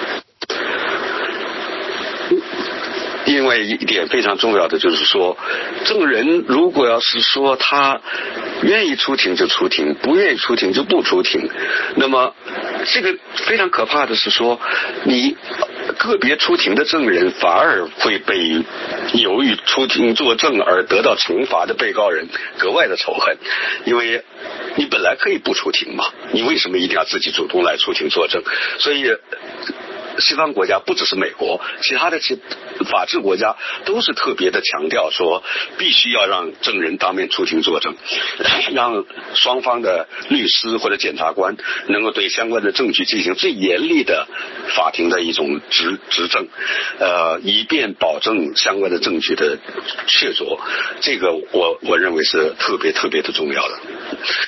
另外一点非常重要的就是说，证人如果要是说他愿意出庭就出庭，不愿意出庭就不出庭，那么这个非常可怕的是说，你个别出庭的证人反而会被由于出庭作证而得到惩罚的被告人格外的仇恨，因为你本来可以不出庭嘛，你为什么一定要自己主动来出庭作证？所以西方国家不只是美国，其他的其法治国家都是特别的强调说，必须要让证人当面出庭作证，让双方的律师或者检察官能够对相关的证据进行最严厉的法庭的一种执执证，呃，以便保证相关的证据的确凿。这个我我认为是特别特别的重要的。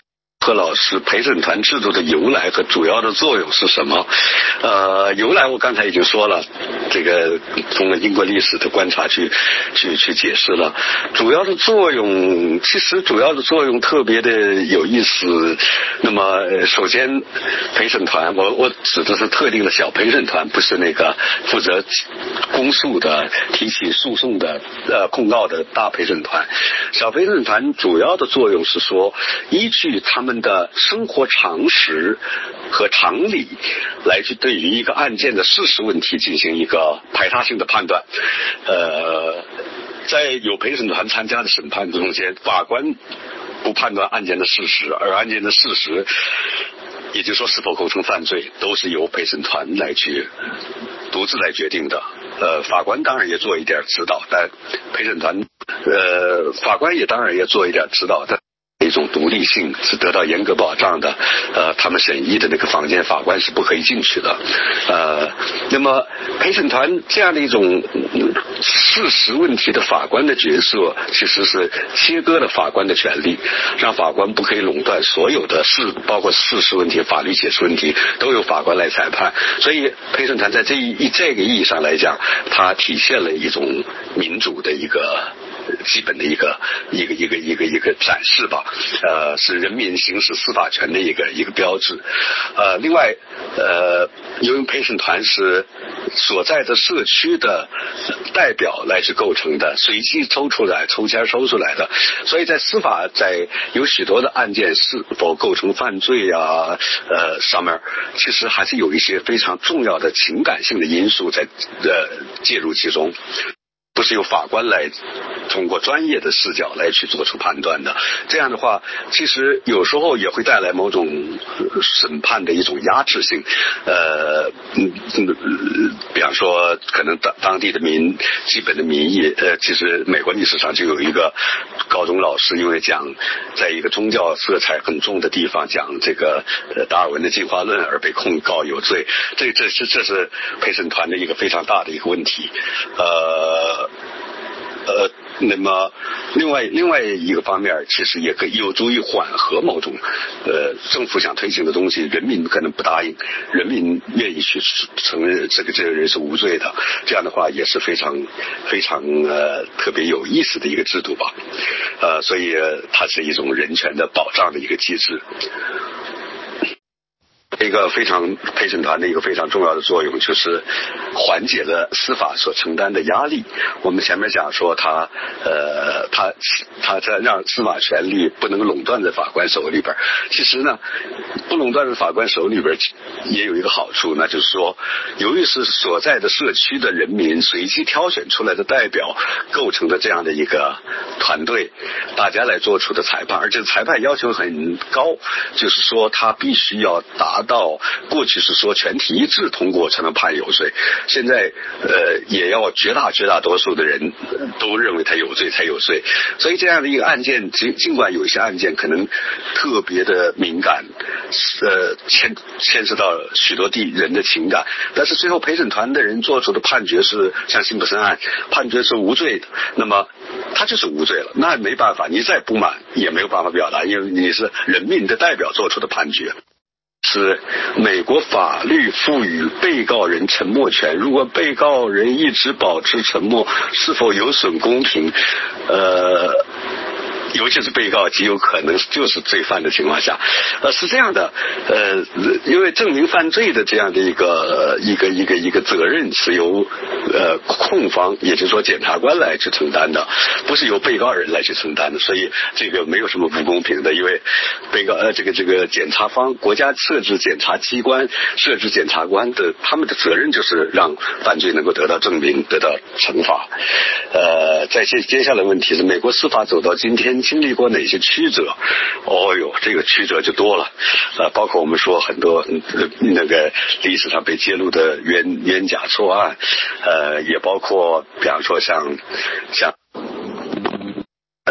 何老师陪审团制度的由来和主要的作用是什么？呃，由来我刚才已经说了，这个从了英国历史的观察去去去解释了。主要的作用，其实主要的作用特别的有意思。那么，首先陪审团，我我指的是特定的小陪审团，不是那个负责公诉的、提起诉讼的、呃控告的大陪审团。小陪审团主要的作用是说，依据他们的生活常识和常理来去对于一个案件的事实问题进行一个排他性的判断。呃，在有陪审团参加的审判中间，法官不判断案件的事实，而案件的事实，也就是说是否构成犯罪，都是由陪审团来去独自来决定的。呃，法官当然也做一点指导，但陪审团呃法官也当然也做一点指导，但一种独立性是得到严格保障的。呃，他们审议的那个房间，法官是不可以进去的。呃，那么陪审团这样的一种事实问题的法官的角色，其实是切割了法官的权利，让法官不可以垄断所有的事，包括事实问题、法律解释问题，都由法官来裁判。所以陪审团在这一这个意义上来讲，它体现了一种民主的一个基本的一个一个一个一个一个展示吧，呃，是人民行使司法权的一个一个标志。呃，另外，呃，由于陪审团是所在的社区的代表来去构成的，随机抽出来、抽签抽出来的，所以在司法在有许多的案件是否构成犯罪啊，呃，上面其实还是有一些非常重要的情感性的因素在呃介入其中。不是由法官来通过专业的视角来去做出判断的，这样的话其实有时候也会带来某种审判的一种压制性。呃嗯嗯，比方说可能当当地的民基本的民意，呃其实美国历史上就有一个高中老师因为讲在一个宗教色彩很重的地方讲这个呃达尔文的进化论而被控告有罪，这这是这是陪审团的一个非常大的一个问题。呃呃，那么另外另外一个方面，其实也可以有助于缓和某种呃政府想推行的东西，人民可能不答应，人民愿意去承认这个这个人是无罪的，这样的话也是非常非常呃特别有意思的一个制度吧。呃，所以它是一种人权的保障的一个机制。一个非常陪审团的一个非常重要的作用就是缓解了司法所承担的压力。我们前面讲说他呃他他在让司法权力不能垄断在法官手里边，其实呢不垄断在法官手里边也有一个好处，那就是说由于是所在的社区的人民随机挑选出来的代表构成的这样的一个团队，大家来做出的裁判，而且裁判要求很高，就是说他必须要达到过去是说全体一致通过才能判有罪，现在呃也要绝大绝大多数的人都认为他有罪才有罪。所以这样的一个案件，尽尽管有一些案件可能特别的敏感，呃牵牵涉到许多地人的情感，但是最后陪审团的人做出的判决是像辛普森案判决是无罪的，那么他就是无罪了，那没办法，你再不满也没有办法表达，因为你是人民的代表做出的判决。是美国法律赋予被告人沉默权，如果被告人一直保持沉默，是否有损公平？呃尤其是被告极有可能就是罪犯的情况下，呃，是这样的，呃，因为证明犯罪的这样的一个一个一个一个责任是由呃控方，也就是说检察官来去承担的，不是由被告人来去承担的，所以这个没有什么不公平的，因为被告呃这个这个检察方，国家设置检察机关，设置检察官的他们的责任就是让犯罪能够得到证明，得到惩罚。呃，在接接下来问题是美国司法走到今天经历过哪些曲折？哦哟，这个曲折就多了，呃，包括我们说很多、呃、那个历史上被揭露的冤冤假错案，呃，也包括比方说像像呃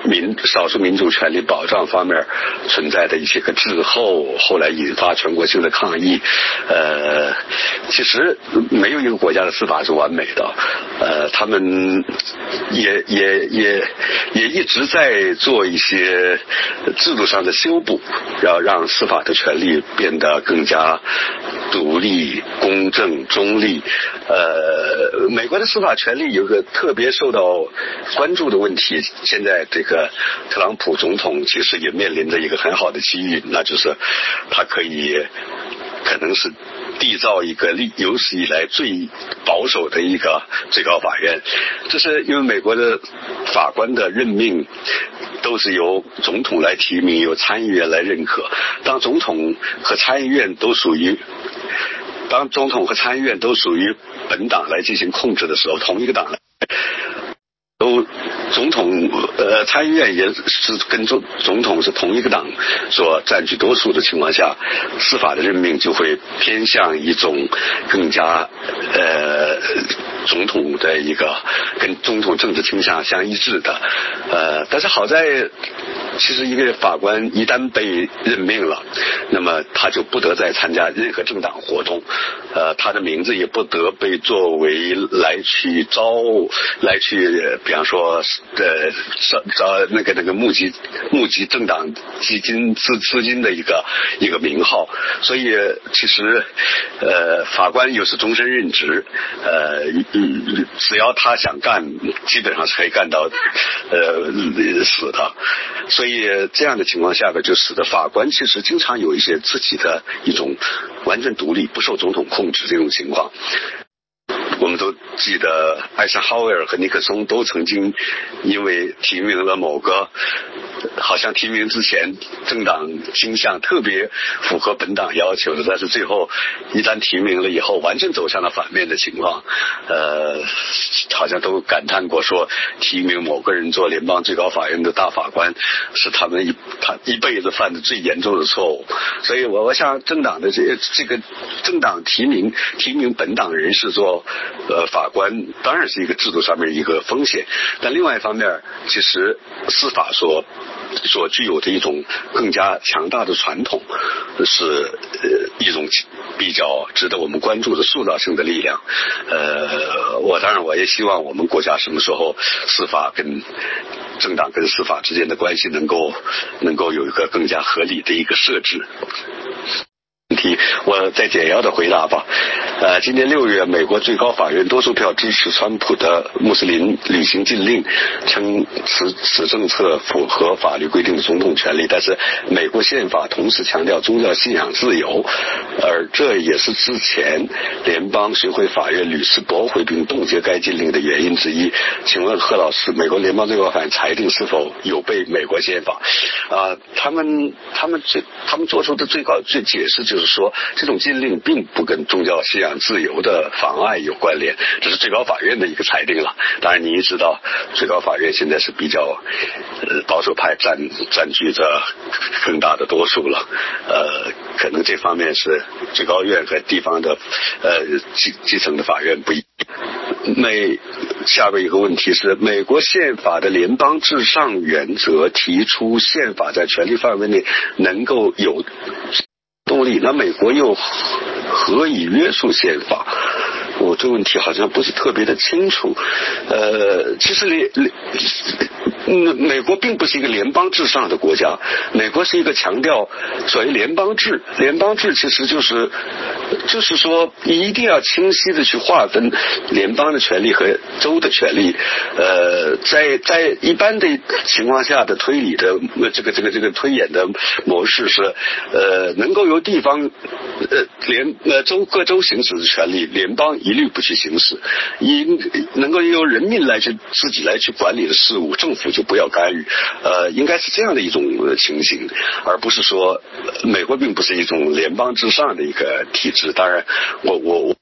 民少数民族权利保障方面存在的一些个滞后，后来引发全国性的抗议。呃，其实没有一个国家的司法是完美的，呃，他们也也也也一直在做一些制度上的修补，要让司法的权利变得更加独立、公正、中立。呃，美国的司法权利有个特别受到关注的问题，现在这个特朗普总统其实也面临着一个很好的机遇，那就是他可以可能是缔造一个历有史以来最保守的一个最高法院。这是因为美国的法官的任命都是由总统来提名，由参议院来认可。当总统和参议院都属于当总统和参议院都属于本党来进行控制的时候，同一个党来都总统呃参议院也是跟总总统是同一个党所占据多数的情况下，司法的任命就会偏向一种更加呃总统的一个跟总统政治倾向相一致的。呃但是好在其实一个法官一旦被任命了，那么他就不得再参加任何政党活动，呃，他的名字也不得被作为来去招来去，比方说呃招那个那个募集募集政党基金资资金的一个一个名号。所以其实呃法官又是终身任职，呃只要他想干，基本上是可以干到呃死的。所以这样的情况下呢，就使得法官其实经常有一些自己的一种完全独立、不受总统控制这种情况。我们都记得艾森豪威尔和尼克松都曾经因为提名了某个好像提名之前政党倾向特别符合本党要求的，但是最后一旦提名了以后完全走向了反面的情况，呃，好像都感叹过说提名某个人做联邦最高法院的大法官是他们一他一辈子犯的最严重的错误。所以我我想政党的这这个政党提名提名本党人士做呃法官当然是一个制度上面一个风险，但另外一方面其实司法所所具有的一种更加强大的传统是呃一种比较值得我们关注的塑造性的力量。呃我当然我也希望我们国家什么时候司法跟政党跟司法之间的关系能够能够有一个更加合理的一个设置。问题我再简要的回答吧。呃，今年六月，美国最高法院多数票支持川普的穆斯林旅行禁令，称此此政策符合法律规定的总统权利，但是美国宪法同时强调宗教信仰自由，而这也是之前联邦巡回法院屡次驳回并冻结该禁令的原因之一。请问贺老师，美国联邦最高法院裁定是否有悖美国宪法？啊、呃，他们他们最他们做出的最高最解释就是说，这种禁令并不跟宗教信仰自由的妨碍有关联，这是最高法院的一个裁定了。当然，你也知道，最高法院现在是比较呃保守派占占据着更大的多数了。呃，可能这方面是最高院和地方的呃基基层的法院不一。美下边一个问题是，美国宪法的联邦至上原则提出，宪法在权力范围内能够有动力，那美国又何以约束宪法？我这个问题好像不是特别的清楚。呃，其实联嗯，美国并不是一个联邦至上的国家，美国是一个强调所谓联邦制。联邦制其实就是就是说一定要清晰的去划分联邦的权利和州的权利。呃，在在一般的情况下的推理的这个这个这个推演的模式是，呃，能够由地方呃联呃州各州行使的权利，联邦一律不去行使；应能够由人民来去自己来去管理的事务，政府就不要干预。呃，应该是这样的一种情形，而不是说美国并不是一种联邦至上的一个体制。当然，我我我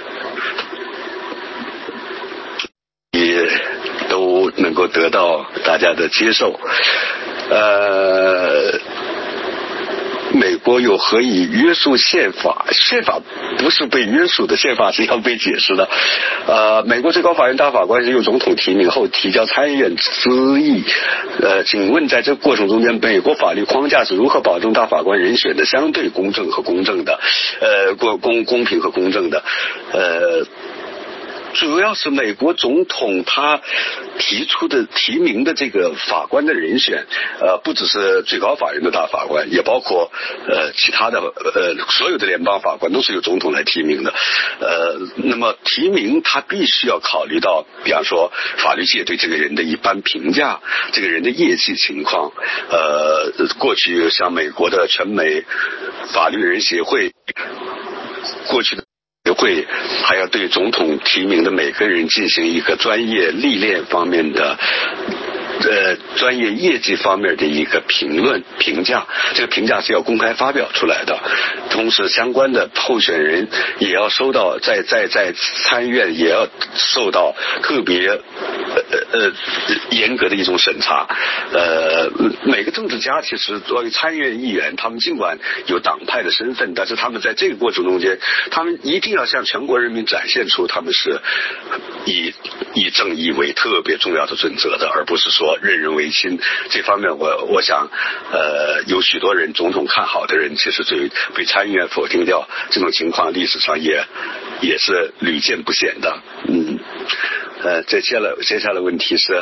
也都能够得到大家的接受。呃。 美国又何以约束宪法？宪法不是被约束的，宪法是要被解释的。呃，美国最高法院大法官是由总统提名后提交参议院咨议。呃，请问在这个过程中间，美国法律框架是如何保证大法官人选的相对公正和公正的？呃，公公公平和公正的？呃。主要是美国总统他提出的提名的这个法官的人选，呃，不只是最高法院的大法官，也包括呃其他的呃所有的联邦法官都是由总统来提名的。呃，那么提名他必须要考虑到，比方说法律界对这个人的一般评价，这个人的业绩情况。呃，过去像美国的全美法律人协会，过去的会还要对总统提名的每个人进行一个专业历练方面的呃专业业绩方面的一个评论评价，这个评价是要公开发表出来的。同时相关的候选人也要收到在在在参议院也要受到特别呃呃严格的一种审查。呃每个政治家其实作为参议院议员，他们尽管有党派的身份，但是他们在这个过程中间，他们一定要向全国人民展现出他们是以以正义为特别重要的准则的，而不是说任人唯亲。这方面我我想呃有许多人总统看好的人，其实对被参议院否定掉，这种情况历史上也也是屡见不鲜的。嗯呃接下来接下来问题是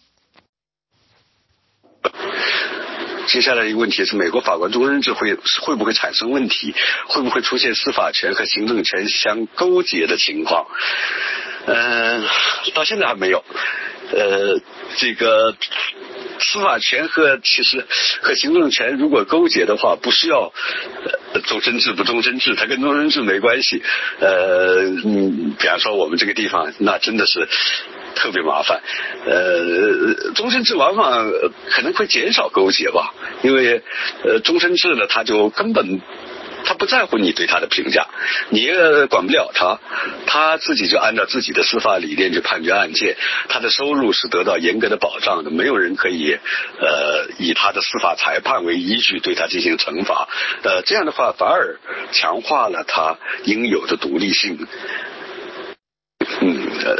接下来一个问题是，美国法官终身制会会不会产生问题？会不会出现司法权和行政权相勾结的情况？呃，到现在还没有。呃，这个司法权和其实和行政权如果勾结的话，不需要呃终身制不终身制，它跟终身制没关系。呃，嗯，比方说我们这个地方，那真的是特别麻烦。呃，终身制往往可能会减少勾结吧，因为呃终身制呢，它就根本他不在乎你对他的评价，你也管不了他，他自己就按照自己的司法理念去判决案件，他的收入是得到严格的保障的，没有人可以呃以他的司法裁判为依据对他进行惩罚。呃，这样的话反而强化了他应有的独立性。嗯，呃，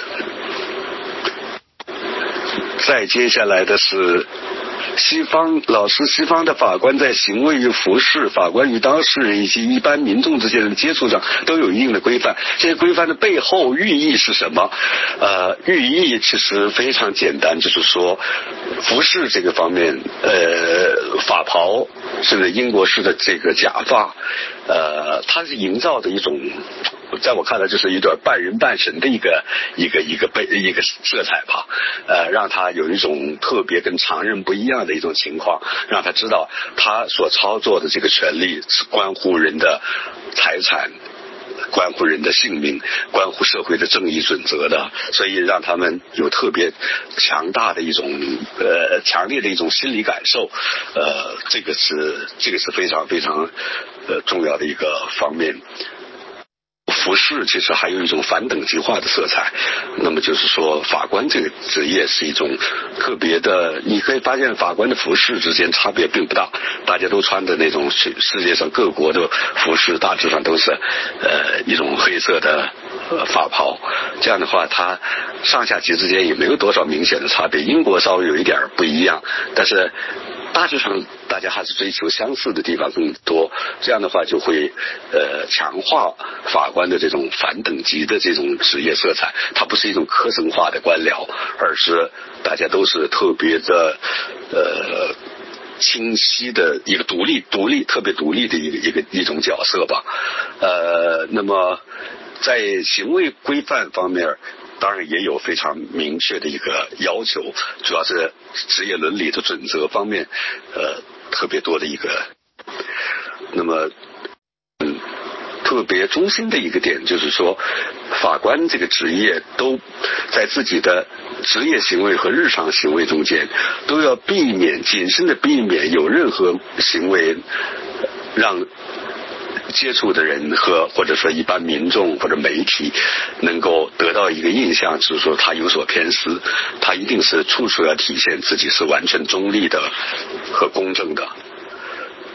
再接下来的是西方老师，西方的法官在行为与服饰、法官与当事人以及一般民众之间的接触上都有一定的规范。这些规范的背后寓意是什么？呃，寓意其实非常简单，就是说服饰这个方面，呃，法袍甚至英国式的这个假发，呃，它是营造的一种，在我看来就是一段半人半神的一个一个一个背一个色彩吧，呃，让他有一种特别跟常人不一样的一种情况，让他知道他所操作的这个权利是关乎人的财产，关乎人的性命，关乎社会的正义准则的，所以让他们有特别强大的一种呃强烈的一种心理感受。呃，这个是这个是非常非常呃重要的一个方面。服饰其实还有一种反等级化的色彩，那么就是说法官这个职业是一种特别的，你可以发现法官的服饰之间差别并不大，大家都穿的那种世界上各国的服饰大致上都是呃一种黑色的呃法袍，这样的话它上下级之间也没有多少明显的差别，英国稍微有一点不一样，但是大致上大家还是追求相似的地方更多，这样的话就会呃强化法官的这种反等级的这种职业色彩，它不是一种科层化的官僚，而是大家都是特别的呃清晰的一个独立独立特别独立的一个一个一种角色吧。呃那么在行为规范方面当然也有非常明确的一个要求，主要是职业伦理的准则方面呃特别多的一个。那么嗯特别中心的一个点就是说，法官这个职业都在自己的职业行为和日常行为中间都要避免谨慎的避免有任何行为让接触的人和或者说一般民众或者媒体能够得到一个印象，就是说他有所偏私，他一定是处处要体现自己是完全中立的和公正的。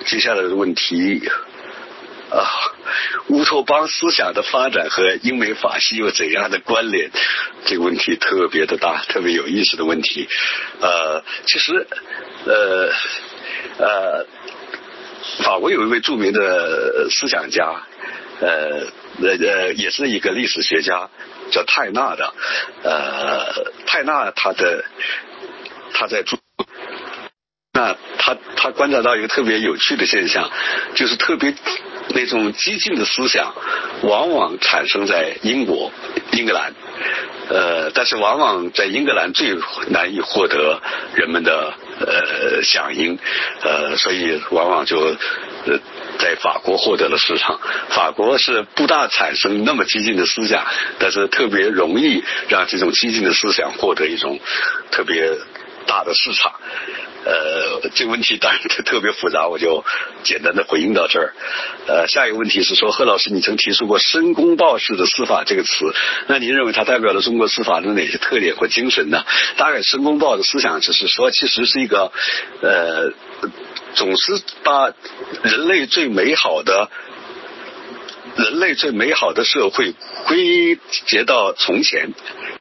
接下来的问题啊，乌托邦思想的发展和英美法系有怎样的关联？这个问题特别的大，特别有意思的问题。呃，其实，呃，呃，法国有一位著名的思想家，呃，呃，也是一个历史学家，叫泰纳的。呃，泰纳他的他在著。那他他观察到一个特别有趣的现象，就是特别那种激进的思想往往产生在英国英格兰，呃，但是往往在英格兰最难以获得人们的呃响应，呃，所以往往就呃在法国获得了市场。法国是不大产生那么激进的思想，但是特别容易让这种激进的思想获得一种特别大的市场。呃，这个问题当然特别复杂，我就简单的回应到这儿。呃，下一个问题是说，贺老师，你曾提出过申公豹式的司法这个词，那您认为它代表了中国司法的哪些特点或精神呢？大概申公豹的思想就是说，其实是一个呃，总是把人类最美好的人类最美好的社会归结到从前。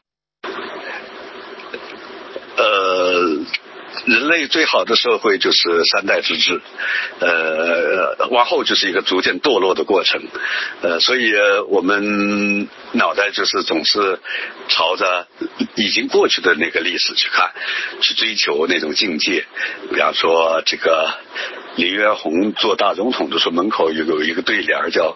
呃人类最好的社会就是三代之治，呃，往后就是一个逐渐堕落的过程，呃，所以我们脑袋就是总是朝着已经过去的那个历史去看，去追求那种境界。比方说，这个李元洪做大总统的时候，门口有有一个对联叫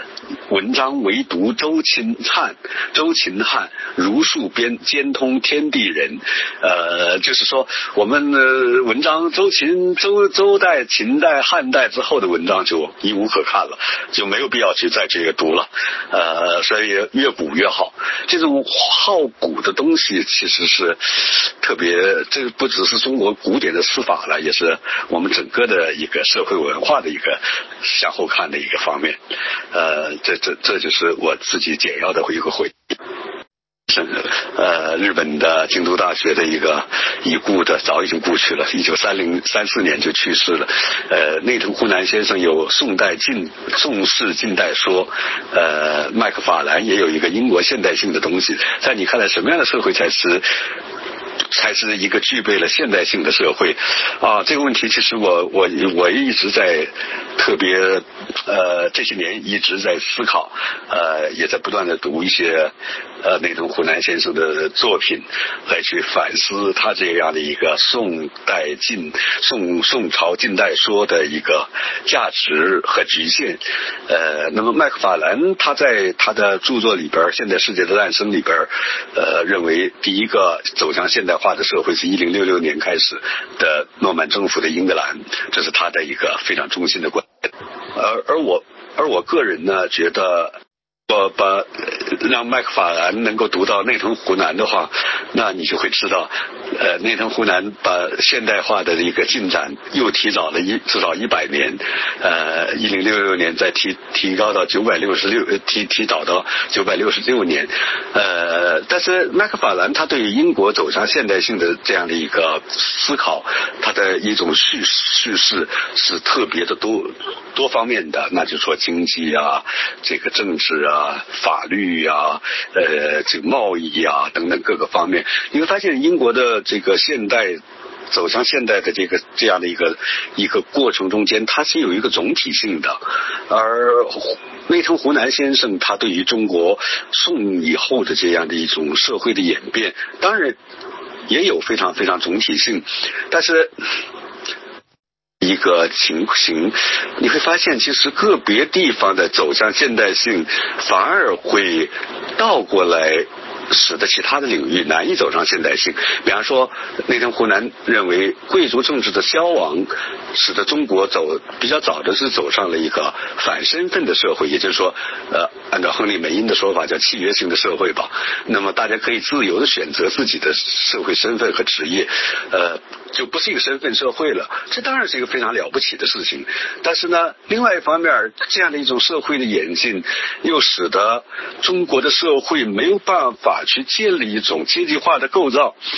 “文章唯独周秦汉，周秦汉如数编兼通天地人”。呃，就是说我们呃文章周秦周周代、秦代、汉代之后的文章就一无可看了，就没有必要去再这个读了。呃，所以越古越好。这种好古的东西其实是特别，这不只是中国古典的司法了，也是我们整个的一个社会文化的一个向后看的一个方面。呃，这这这就是我自己简要的一个回忆。呃，日本的京都大学的一个已故的，早已经故去了，一九三零三四年就去世了。呃，内藤湖南先生有宋代近宋式近代说，呃，麦克法兰也有一个英国现代性的东西。在你看来，什么样的社会才是？才是一个具备了现代性的社会啊！这个问题其实我我我一直在特别呃这些年一直在思考，呃也在不断的读一些呃内藤湖南先生的作品，来去反思他这样的一个宋代近宋宋朝近代说的一个价值和局限。呃，那么麦克法兰他在他的著作里边《现代世界的诞生》里边，呃认为第一个走向现代化的社会是一零六六年开始的诺曼征服的英格兰，这是他的一个非常中心的观点。而而我而我个人呢，觉得我把让麦克法兰能够读到内藤湖南的话，那你就会知道，呃，内藤湖南把现代化的一个进展又提早了一至少一百年，呃，一零六六年再提提高到九百六十六，提提早到九百六十六年，呃，但是麦克法兰他对于英国走向现代性的这样的一个思考，他的一种叙叙事是特别的多多方面的，那就说经济啊，这个政治啊。法律啊，呃，这个贸易啊等等各个方面，你会发现英国的这个现代走向现代的这个这样的一个一个过程中间，它是有一个总体性的。而内藤湖南先生他对于中国宋以后的这样的一种社会的演变，当然也有非常非常总体性，但是一个情形，你会发现其实个别地方的走向现代性反而会倒过来使得其他的领域难以走上现代性。比方说内藤湖南认为贵族政治的消亡使得中国走比较早的是走上了一个反身份的社会，也就是说呃，按照亨利梅因的说法叫契约性的社会吧。那么大家可以自由的选择自己的社会身份和职业，呃，就不是一个身份社会了。这当然是一个非常了不起的事情，但是呢，另外一方面，这样的一种社会的演进又使得中国的社会没有办法去建立一种阶级化的构造。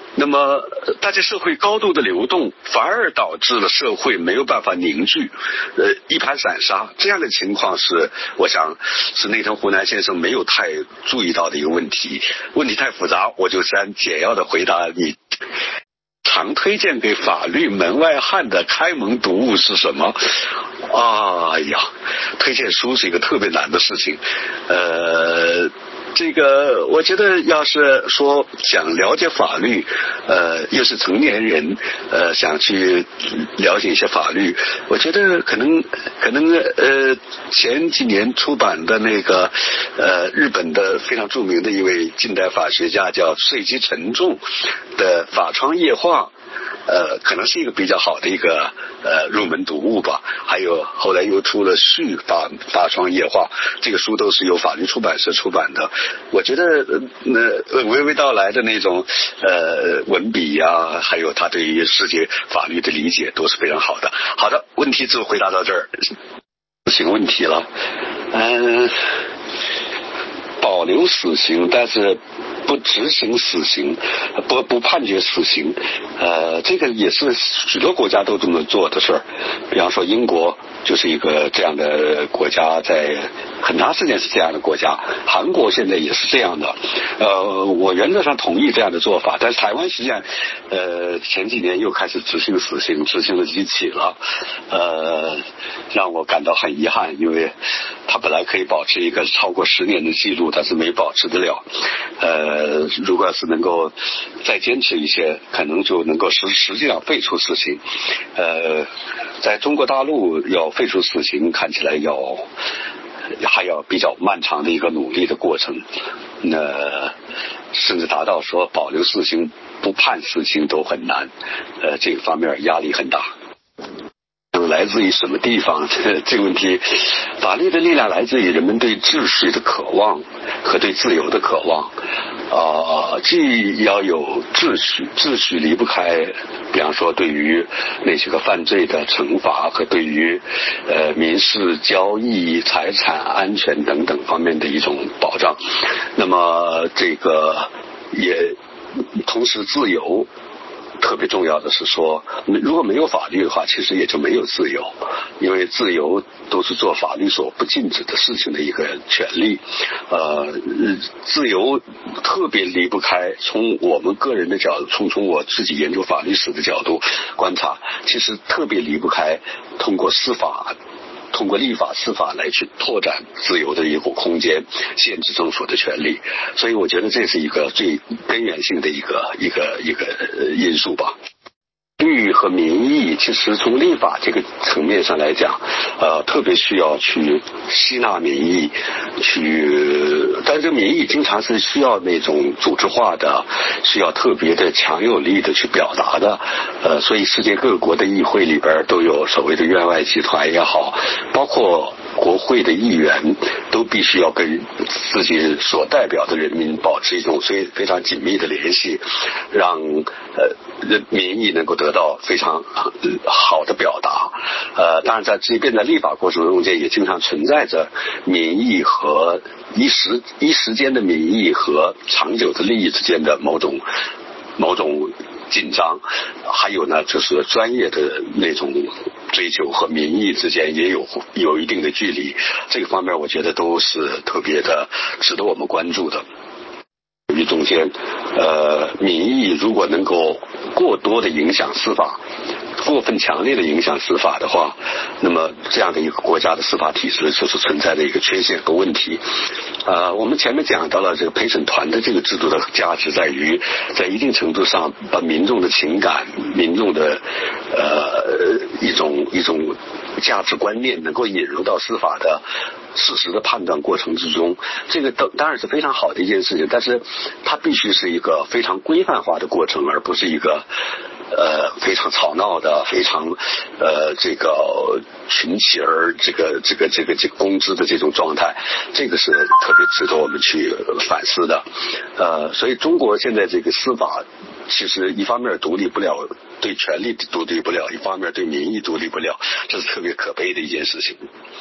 那么大家社会高度的流动，反而导致了社会没有办法凝聚，呃，一盘散沙。这样的情况是，我想是内藤湖南先生没有太注意到的一个问题。问题太复杂，我就先简要的回答你。常推荐给法律门外汉的开门读物是什么？哎呀，推荐书是一个特别难的事情，呃。这个我觉得要是说想了解法律，呃，又是成年人，呃，想去了解一些法律，我觉得可能可能呃前几年出版的那个呃日本的非常著名的一位近代法学家叫税基沉重的《法窗夜话》。呃，可能是一个比较好的一个呃入门读物吧。还有后来又出了续法法窗夜话，这个书都是由法律出版社出版的。我觉得那呃娓娓道来的那种呃文笔呀、啊，还有他对于世界法律的理解都是非常好的。好的，问题就回答到这儿，死刑问题了。嗯、呃，保留死刑，但是不执行死刑，不不判决死刑，呃，这个也是许多国家都这么做的事儿。比方说英国就是一个这样的国家，在很长时间是这样的国家。韩国现在也是这样的。呃，我原则上同意这样的做法，但是台湾实际上，呃，前几年又开始执行死刑，执行了几起了，呃，让我感到很遗憾，因为他本来可以保持一个超过十年的记录，但是没保持得了。呃，如果要是能够再坚持一些，可能就能够实实际上废除死刑。呃，在中国大陆要废除死刑，看起来要还要比较漫长的一个努力的过程。那、呃、甚至达到说保留死刑、不判死刑都很难。呃，这个方面压力很大。来自于什么地方？这个问题，法律的力量来自于人们对秩序的渴望和对自由的渴望。啊、呃，既要有秩序，秩序离不开，比方说对于那些个犯罪的惩罚和对于呃民事交易、财产安全等等方面的一种保障。那么这个也同时自由。特别重要的是说，如果没有法律的话，其实也就没有自由，因为自由都是做法律所不禁止的事情的一个权利。呃，自由特别离不开从我们个人的角度，从从我自己研究法律史的角度观察，其实特别离不开通过司法。通过立法司法来去拓展自由的一个空间，限制政府的权利，所以我觉得这是一个最根源性的一个一个一个因素吧。律和民意其实从立法这个层面上来讲，呃，特别需要去吸纳民意，去，但是这个民意经常是需要那种组织化的，需要特别的强有力的去表达的，呃，所以世界各国的议会里边都有所谓的院外集团也好，包括国会的议员都必须要跟自己所代表的人民保持一种非非常紧密的联系，让呃民意能够得到非常好的表达。呃，当然在即便在立法过程中间也经常存在着民意和一时一时间的民意和长久的利益之间的某种某种紧张，还有呢就是专业的那种追求和民意之间也有有一定的距离，这个方面我觉得都是特别的值得我们关注的。于中间，呃，民意如果能够过多的影响司法，过分强烈的影响司法的话，那么这样的一个国家的司法体制就是存在的一个缺陷和问题。呃，我们前面讲到了这个陪审团的这个制度的价值在于，在一定程度上把民众的情感、民众的呃一种一种价值观念能够引入到司法的事实的判断过程之中，这个当当然是非常好的一件事情，但是它必须是一个非常规范化的过程，而不是一个呃非常吵闹的、非常呃这个群起而这个这个这个这个公知的这种状态，这个是特别值得我们去反思的。呃，所以中国现在这个司法其实一方面独立不了，对权力独立不了，一方面对民意独立不了，这是特别可悲的一件事情。